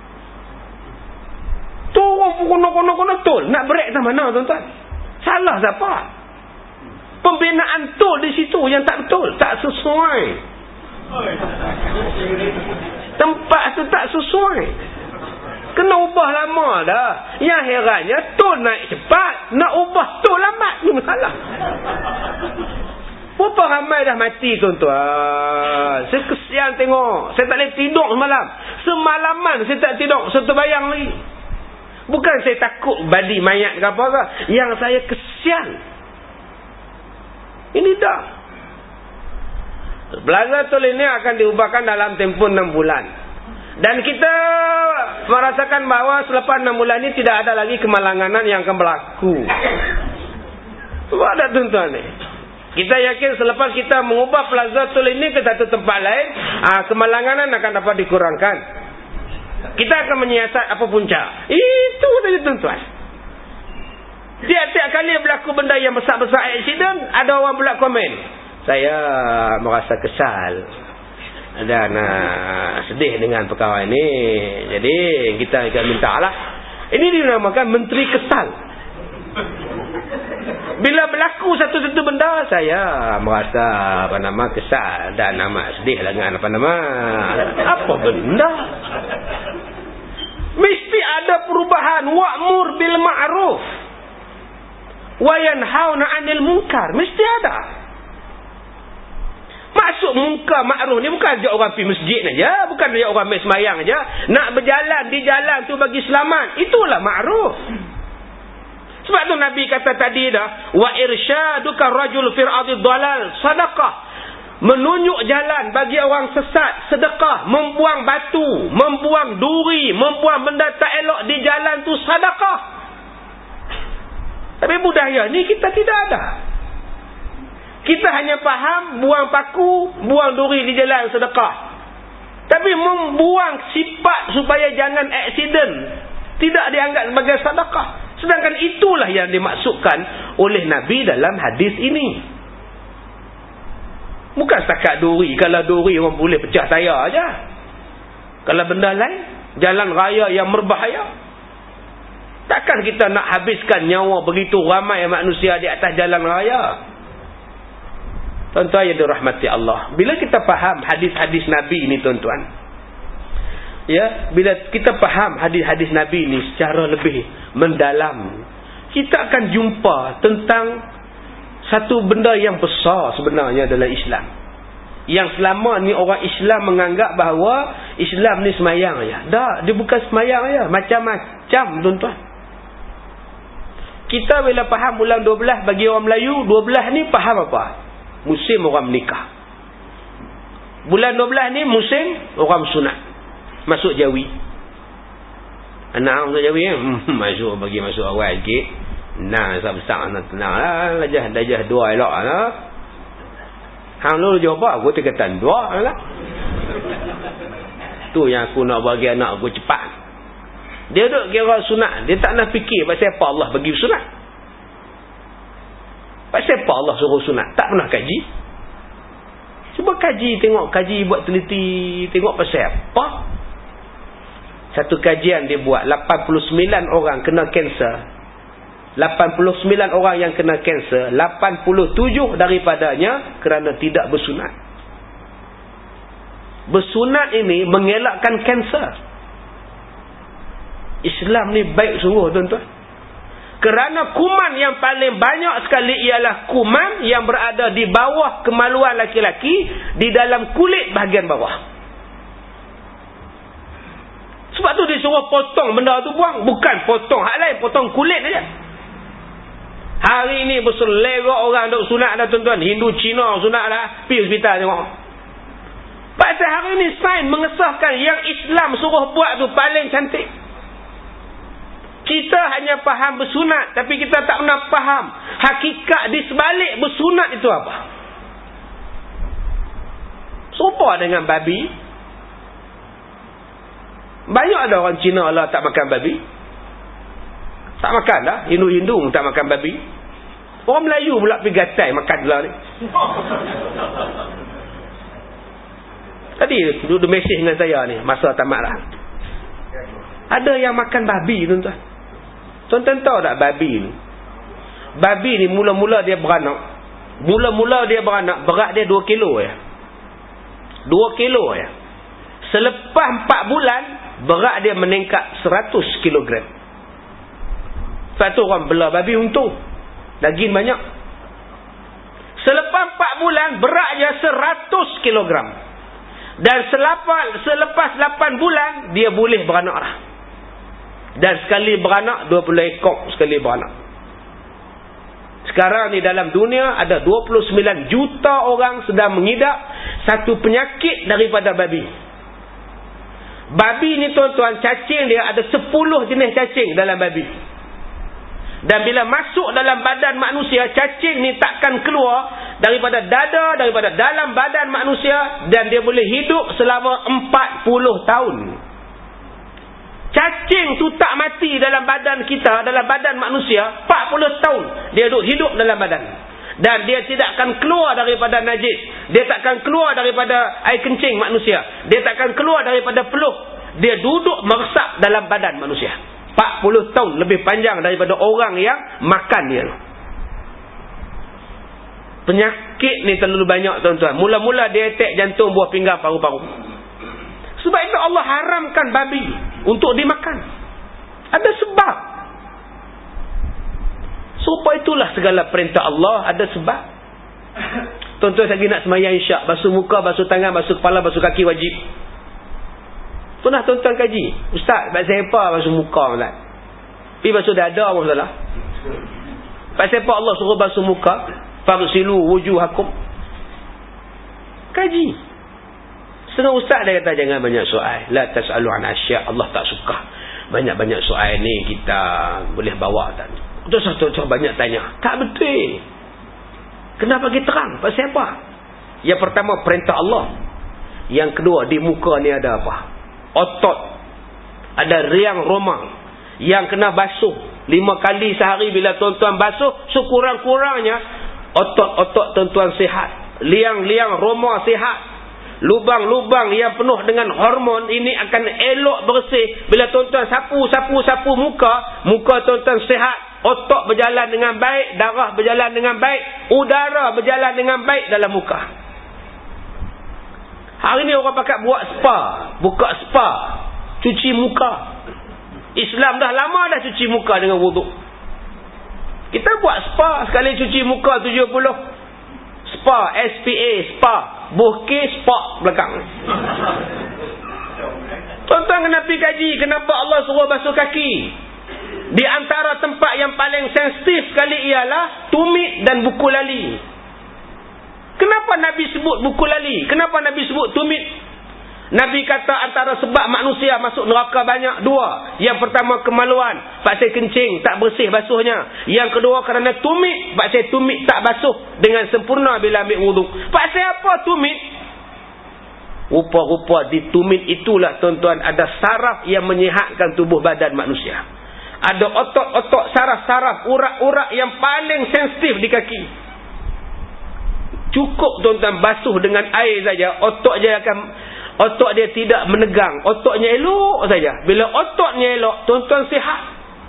Turun kono-kono-kono tol. Nak brek ke mana tuan-tuan? Salah siapa? Pembinaan tol di situ yang tak betul. Tak sesuai. Tempat tu tak sesuai. Kena ubah lama dah. Yang herannya tol naik cepat. Nak ubah tol lambat. Ni masalah. Berapa ramai dah mati tuan-tuan. Saya kesian tengok. Saya tak boleh tidur semalam. Semalaman saya tak tidur. Saya terbayang lagi. Bukan saya takut badi mayat ke apa ke. Yang saya kesian. Ini dah. Plaza tol ini akan diubahkan dalam tempoh enam bulan. Dan kita merasakan bahawa selepas enam bulan ini tidak ada lagi kemalanganan yang akan berlaku. Sebab ada tuan-tuan ni. Kita yakin selepas kita mengubah plaza tol ini ke satu tempat lain, aa, kemalanganan akan dapat dikurangkan. Kita akan menyiasat apa punca. Itu saja tuan-tuan. Tiap-tiap kali berlaku benda yang besar-besar accident, ada orang pula komen. Saya merasa kesal dan uh, sedih dengan perkara ini. Jadi kita akan minta lah. Ini dinamakan menteri kesal. Bila berlaku satu-satu benda, saya merasa apa nama kesal dan amat sedih dengan apa nama apa benda. Mesti ada perubahan. Wa'mur bil ma'ruf wa yanhauna 'anil munkar. Mesti ada. Maksud munkar ma'ruf ni bukan ajak orang pergi masjid aja, bukan ajak orang main sembahyang aja. Nak berjalan di jalan tu bagi selamat, itulah ma'ruf. Sebab tu Nabi kata tadi dah, wa irsyaduka rajul fil ardi dhalal sadaqah. Menunjuk jalan bagi orang sesat sedekah, membuang batu, membuang duri, membuang benda tak elok di jalan tu sedekah. Tapi budaya ni kita tidak ada. Kita hanya faham buang paku, buang duri di jalan sedekah. Tapi membuang sifat supaya jangan accident tidak dianggap sebagai sedekah. Sedangkan itulah yang dimaksudkan oleh Nabi dalam hadis ini. Bukan setakat duri. Kalau duri orang boleh pecah tayar aja. Kalau benda lain, jalan raya yang berbahaya, takkan kita nak habiskan nyawa begitu ramai manusia di atas jalan raya. Tuan-tuan yang dirahmati Allah, bila kita faham hadis-hadis Nabi ni tuan-tuan, ya, bila kita faham hadis-hadis Nabi ni secara lebih mendalam, kita akan jumpa tentang satu benda yang besar sebenarnya dalam Islam, yang selama ni orang Islam menganggap bahawa Islam ni semayang aja. Dah, dia bukan semayang aja, macam-macam tuan-tuan. Kita bila faham bulan dua belas bagi orang Melayu, dua belas ni faham apa? Musim orang menikah. Bulan dua belas ni musim orang sunat, masuk Jawi. Anak masuk Jawi kan? Hmm, masuk, bagi masuk awal sikit. Nah, besar anak tenang lah. Dajah, dajah dua elok lah. Hang lu jawab apa? Aku terkata dua lah. Tu yang aku nak bagi anak aku cepat. Dia duduk kira sunat. Dia tak nak fikir pasal apa Allah bagi sunat. Pasal apa Allah suruh sunat. Tak pernah kaji. Cuba kaji, tengok. Kaji buat teliti. Tengok pasal apa. Satu kajian dia buat. lapan puluh sembilan orang kena kanser. lapan puluh sembilan orang yang kena kanser. lapan puluh tujuh daripadanya kerana tidak bersunat. Bersunat ini mengelakkan kanser. Islam ni baik sungguh tuan-tuan. Kerana kuman yang paling banyak sekali ialah kuman yang berada di bawah kemaluan laki-laki, di dalam kulit bahagian bawah. Sebab tu dia suruh potong benda tu buang. Bukan potong hak lain, potong kulit saja. Hari ni berselerok orang duk sunat dah tuan-tuan. Hindu, Cina sunat dah. Pergi hospital tengok. Pasal hari ni sains mengesahkan yang Islam suruh buat tu paling cantik. Kita hanya faham bersunat, tapi kita tak pernah faham hakikat di sebalik bersunat itu apa. Serupa dengan babi. Banyak ada orang Cina lah tak makan babi. Tak makan dah. Hindu-Hindu tak makan babi. Orang Melayu pula pergi gatai makan lah ni. Tadi duduk mesej dengan saya ni, masa tamat lah. Ada yang makan babi tuan-tuan. Tuan-tuan tahu tak babi ni? Babi ni mula-mula dia beranak. Mula-mula dia beranak, berat dia dua kilo ya. dua kilo ya. Selepas empat bulan, berat dia meningkat seratus kilogram. Sebab tu orang belah babi untuk daging banyak. Selepas empat bulan, berat dia seratus kilogram. Dan selepas, selepas lapan bulan, dia boleh beranak lah. Dan sekali beranak, dua puluh ekor sekali beranak. Sekarang ni dalam dunia, ada dua puluh sembilan juta orang sedang mengidap satu penyakit daripada babi. Babi ni tuan-tuan, cacing dia ada sepuluh jenis cacing dalam babi. Dan bila masuk dalam badan manusia, cacing ni takkan keluar daripada dada, daripada dalam badan manusia, dan dia boleh hidup selama empat puluh tahun. Cacing tu tak mati dalam badan kita, dalam badan manusia, empat puluh tahun dia duduk hidup dalam badan. Dan dia tidak akan keluar daripada najis. Dia tak akan keluar daripada air kencing manusia. Dia tak akan keluar daripada peluh. Dia duduk meresap dalam badan manusia. empat puluh tahun lebih panjang daripada orang yang makan dia. Penyakit ni terlalu banyak tuan-tuan. Mula-mula dia attack jantung, buah pinggang, paru-paru. Sebab itu Allah haramkan babi untuk dimakan. Ada sebab. Supaya itulah segala perintah Allah ada sebab. Tuan-tuan lagi nak semayang isyak, basuh muka, basuh tangan, basuh kepala, basuh kaki wajib. Pernah tuan-tuan kaji? Ustaz, pasal apa basuh muka Ustaz? Pergi basuh dada pun salah. Pasal apa Allah suruh basuh muka? Fagsilu wujuhakum. Kaji. Setengah ustaz dia kata jangan banyak soal. La tas'alu an asya'. Allah tak suka banyak-banyak soal ni, kita boleh bawa tak. Terus tu banyak tanya. Tak betul. Kenapa bagi terang? Pasal apa? Yang pertama perintah Allah. Yang kedua di muka ni ada apa? Otot. Ada riang romang yang kena basuh lima kali sehari. Bila tuan-tuan basuh, sekurang-kurangnya otot-otot tuan-tuan sihat. liang-liang roma sihat, lubang-lubang yang penuh dengan hormon ini akan elok bersih. Bila tuan-tuan sapu-sapu-sapu muka, muka tuan-tuan sihat, otak berjalan dengan baik, darah berjalan dengan baik, udara berjalan dengan baik dalam muka. Hari ni orang pakat buat spa, buka spa, cuci muka. Islam dah lama dah cuci muka dengan wuduk. Kita buat spa, sekali cuci muka tujuh puluh. Spa, S P A, spa. Bokeh, spa belakang. Tuan-tuan kena pergi kaji kenapa Allah suruh basuh kaki. Di antara tempat yang paling sensitif sekali ialah tumit dan buku lali. Kenapa Nabi sebut buku lali? Kenapa Nabi sebut tumit? Nabi kata antara sebab manusia masuk neraka banyak dua. Yang pertama kemaluan, pasal kencing tak bersih basuhnya. Yang kedua kerana tumit, pasal tumit tak basuh dengan sempurna bila ambil wuduk. Pasal apa tumit? Rupa-rupa di tumit itulah tuan-tuan ada saraf yang menyihatkan tubuh badan manusia. Ada otot-otot saraf-saraf, urat-urat yang paling sensitif di kaki. Cukup tuan-tuan basuh dengan air saja, otot dia akan otot dia tidak menegang, ototnya elok saja. Bila ototnya elok, tuan-tuan sihat.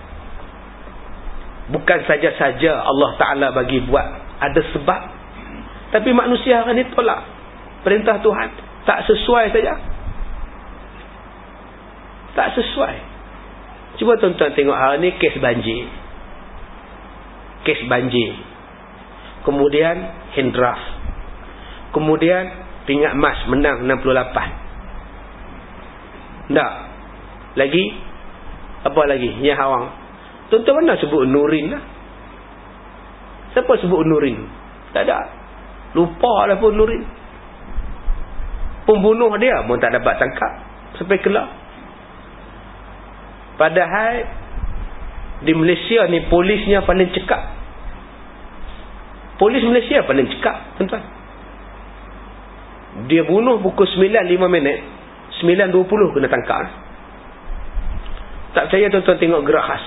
Bukan saja-saja Allah Ta'ala bagi buat, ada sebab. Tapi manusia hari ini tolak perintah Tuhan. Tak sesuai saja. Tak sesuai. Cuba tuan-tuan tengok hari ini kes banjir. Kes banjir. Kemudian Hindraf. Kemudian Pingat Mas menang enam puluh lapan. Tak. Lagi apa lagi? Yang Hawang. Tuan-tuan mana sebut Nurin lah? Siapa sebut Nurin? Tak ada. Lupa lah pun Nurin. Pembunuh dia pun tak dapat tangkap sampai kelar. Padahal di Malaysia ni polisnya paling cekap. Polis Malaysia paling cekap, tuan-tuan. Dia bunuh pukul sembilan lima minit, sembilan dua puluh kena tangkap. Tak percaya tuan-tuan tengok gerak khas.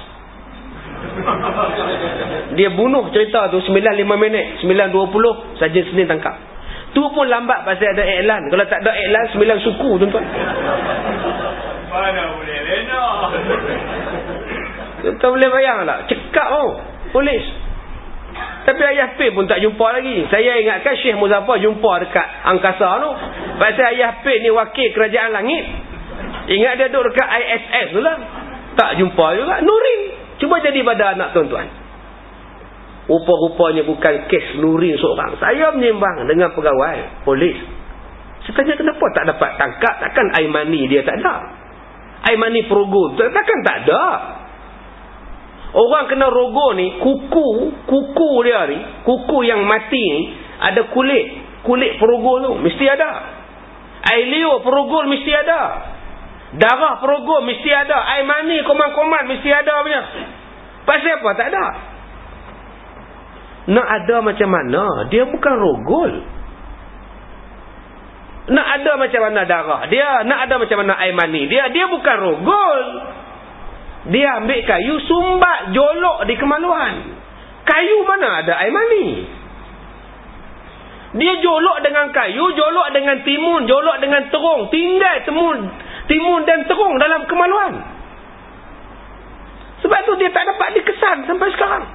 Dia bunuh cerita tu sembilan lima minit, sembilan dua puluh saja Senin tangkap. Tu pun lambat pasal ada iklan. Kalau tak ada iklan, sembilan suku tuan-tuan. Mana boleh lena. Tuan-tuan boleh bayang tak? Cekap tau polis. Tapi Ayah P pun tak jumpa lagi. Saya ingatkan Syekh Muzaffar jumpa dekat angkasa tu. Pasal Ayah P ni wakil kerajaan langit. Ingat dia duduk dekat I S S tu lah. Tak jumpa juga. Nurin. Cuba jadi pada anak tuan-tuan. Rupa-rupanya bukan kes Nurin seorang. Saya menyembang dengan pegawai polis. Saya tanya kenapa tak dapat tangkap. Takkan Aimani dia tak ada. Aimani Progo takkan tak ada. Orang kena rogo ni, kuku, kuku dia ni, kuku yang mati ni, ada kulit. Kulit perogol tu, mesti ada. Air liur perogol mesti ada. Darah perogol mesti ada. Air mani, koman-koman mesti ada punya. Pasal apa? Tak ada. Nak ada macam mana? Dia bukan rogol. Nak ada macam mana darah dia? Nak ada macam mana air mani dia? Dia bukan rogol. Dia ambil kayu, sumbat, jolok di kemaluan. Kayu mana ada air mani? Dia jolok dengan kayu, jolok dengan timun, jolok dengan terung. Tinggal timun, timun dan terung dalam kemaluan. Sebab tu dia tak dapat dikesan sampai sekarang.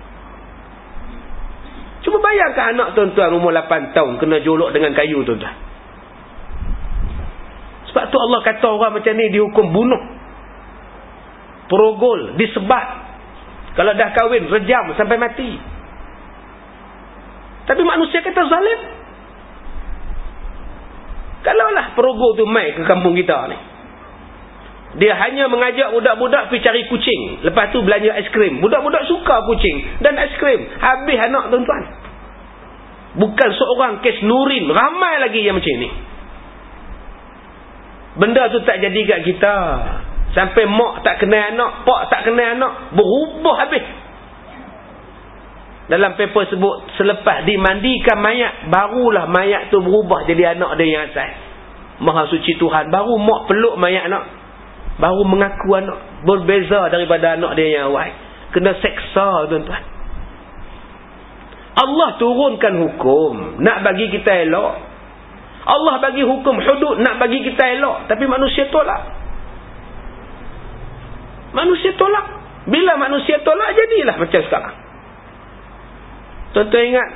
Cuba bayangkan anak tuan-tuan umur lapan tahun kena jolok dengan kayu tuan-tuan. Sebab tu Allah kata orang macam ni dihukum bunuh. Perogol, disebat. Kalau dah kahwin, rejam sampai mati. Tapi manusia kata zalim. Kalaulah perogol tu mai ke kampung kita ni. Dia hanya mengajak budak-budak pergi cari kucing. Lepas tu belanja aiskrim. Budak-budak suka kucing dan aiskrim. Habis anak tuan-tuan. Bukan seorang kes Nurin. Ramai lagi yang macam ni. Benda tu tak jadi kat kita. Sampai mak tak kenal anak, pak tak kenal anak, berubah habis. Dalam paper sebut, selepas dimandikan mayat, barulah mayat tu berubah jadi anak dia yang asal. Maha suci Tuhan. Baru mak peluk mayat anak. Baru mengaku anak. Berbeza daripada anak dia yang awal. Kena seksa tuan-tuan. Allah turunkan hukum nak bagi kita elok. Allah bagi hukum hudud nak bagi kita elok. Tapi manusia tolak. Manusia tolak. Bila manusia tolak, jadilah macam sekarang. Tuan-tuan ingat,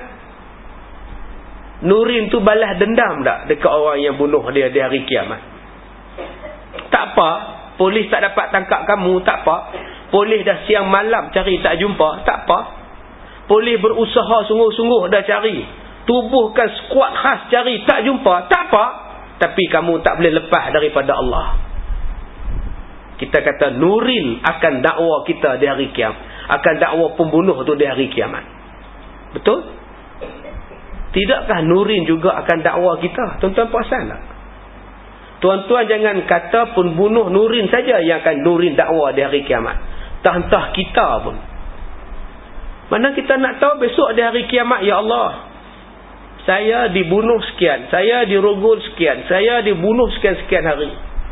Nurin tu balas dendam tak dekat orang yang bunuh dia di hari kiamat? Tak apa. Polis tak dapat tangkap kamu, tak apa. Polis dah siang malam cari tak jumpa, tak apa. Polis berusaha sungguh-sungguh dah cari, tubuhkan skuad khas cari tak jumpa, tak apa. Tapi kamu tak boleh lepas daripada Allah. Kita kata Nurin akan dakwa kita di hari kiamat, akan dakwa pembunuh tu di hari kiamat. Betul? Tidakkah Nurin juga akan dakwa kita? Tuan-tuan perasan tak? Tuan-tuan jangan kata pembunuh Nurin saja yang akan Nurin dakwa di hari kiamat. Entah-entah kita pun. Mana kita nak tahu besok di hari kiamat, ya Allah, saya dibunuh sekian, saya dirogol sekian, saya dibunuh sekian-sekian hari.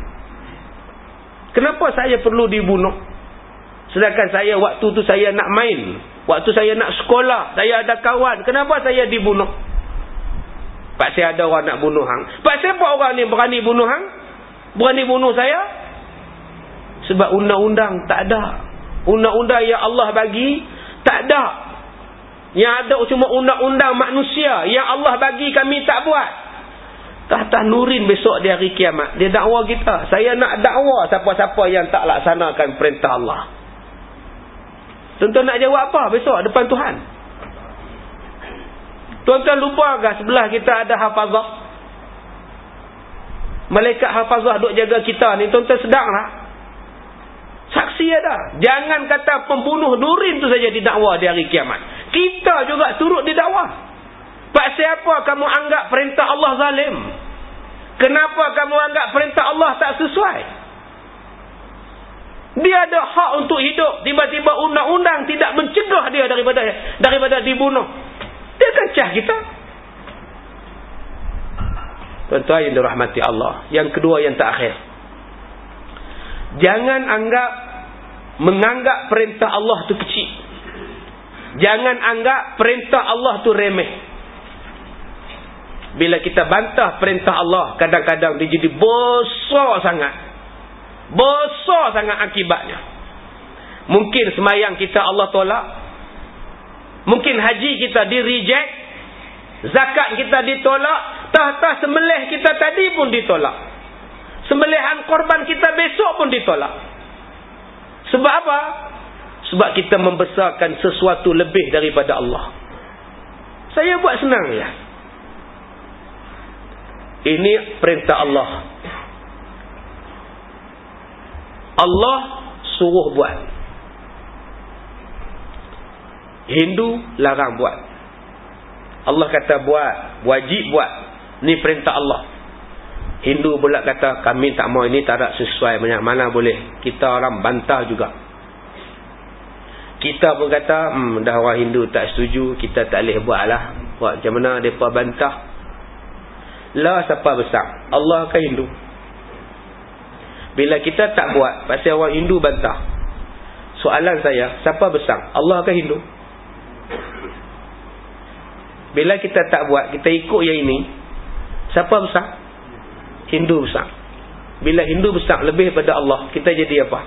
Kenapa saya perlu dibunuh? Sedangkan saya waktu tu saya nak main, waktu saya nak sekolah, saya ada kawan, kenapa saya dibunuh? Pak saya ada orang nak bunuh hang. Pak siapa orang ni berani bunuh hang? Berani bunuh saya? Sebab undang-undang tak ada. Undang-undang yang Allah bagi tak ada. Yang ada cuma undang-undang manusia yang Allah bagi, kami tak buat. Tah-tah Nurin besok di hari kiamat, dia dakwa kita. Saya nak dakwa siapa-siapa yang tak laksanakan perintah Allah. Tuan-tuan nak jawab apa besok depan Tuhan? Tuan-tuan lupa ke sebelah kita ada hafazah? Malaikat hafazah duk jaga kita ni, tuan-tuan sedang lah. Saksi ada. Jangan kata pembunuh Nurin tu saja didakwa di hari kiamat. Kita juga turut didakwa. Pasal apa kamu anggap perintah Allah zalim? Kenapa kamu anggap perintah Allah tak sesuai? Dia ada hak untuk hidup. Tiba-tiba undang-undang tidak mencegah dia daripada daripada dibunuh. Dia kan cah kita. Tuan-tuan yang dirahmati Allah. Yang kedua yang terakhir. Jangan anggap menganggap perintah Allah tu kecil. Jangan anggap perintah Allah tu remeh. Bila kita bantah perintah Allah, kadang-kadang dia jadi besar sangat. Besar sangat akibatnya. Mungkin semayang kita Allah tolak. Mungkin haji kita di reject. Zakat kita ditolak. Tah-tah sembelih kita tadi pun ditolak. Sembelihan korban kita besok pun ditolak. Sebab apa? Sebab kita membesarkan sesuatu lebih daripada Allah. Saya buat senang ya. Ini perintah Allah. Allah suruh buat. Hindu larang buat. Allah kata buat, wajib buat. Ni perintah Allah. Hindu pula kata kami tak mau, ini tak ada sesuai, banyak mana boleh. Kita orang bantah juga. Kita pun kata hmm, dah orang Hindu tak setuju, kita tak boleh buat lah. Buat macam mana mereka bantah. Lah siapa besar? Allah ke Hindu? Bila kita tak buat pasal orang Hindu bantah, soalan saya, siapa besar? Allah ke Hindu? Bila kita tak buat, kita ikut yang ini, siapa besar? Hindu besar. Bila Hindu besar lebih pada Allah, kita jadi apa?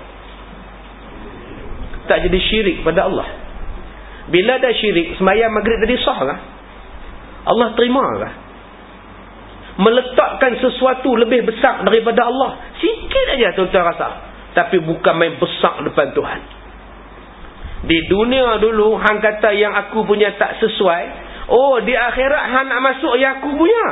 Tak jadi syirik pada Allah. Bila dah syirik, sembahyang maghrib tadi sah kah? Allah terima kah? Meletakkan sesuatu lebih besar daripada Allah, sikit aja tuan-tuan rasa, tapi bukan main besar depan Tuhan. Di dunia dulu hang kata yang aku punya tak sesuai, oh di akhirat hang nak masuk yang aku punya.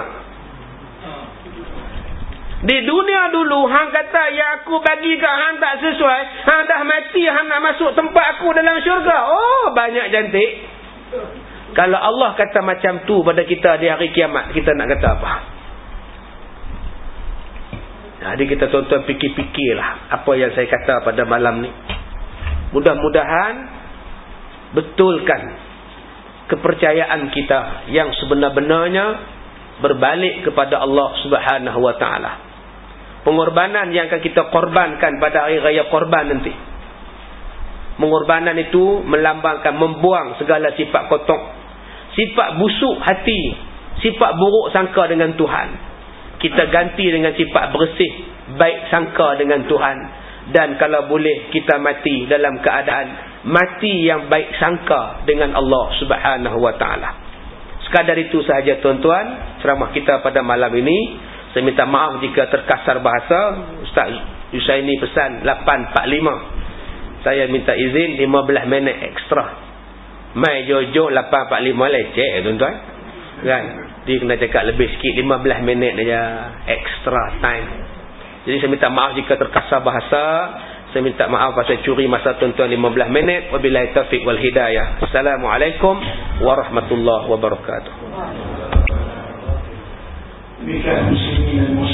Di dunia dulu hang kata yang aku bagi kat hang tak sesuai, hang dah mati, hang nak masuk tempat aku dalam syurga. Oh banyak cantik. Kalau Allah kata macam tu pada kita di hari kiamat, kita nak kata apa? Jadi kita tuan-tuan fikir-fikirlah apa yang saya kata pada malam ni. Mudah-mudahan betulkan kepercayaan kita yang sebenar-benarnya berbalik kepada Allah Subhanahu wa taala. Pengorbanan yang akan kita korbankan pada hari raya korban nanti. Pengorbanan itu melambangkan membuang segala sifat kotor, sifat busuk hati, sifat buruk sangka dengan Tuhan. Kita ganti dengan sifat bersih, baik sangka dengan Tuhan. Dan kalau boleh kita mati dalam keadaan mati yang baik sangka dengan Allah Subhanahu wa taala. Sekadar itu sahaja tuan-tuan ceramah kita pada malam ini. Saya minta maaf jika terkasar bahasa. Ustaz Yusaini pesan lapan empat puluh lima. Saya minta izin lima belas minit ekstra. Mai jojo lapan empat puluh lima leceh tuan-tuan. Kan? Dia kena cakap lebih sikit, lima belas minit saja extra time. Jadi saya minta maaf jika terkasar bahasa. Saya minta maaf pasal curi masa tuan-tuan lima belas minit. Wabillahi taufiq wal hidayah. Assalamualaikum warahmatullahi wabarakatuh.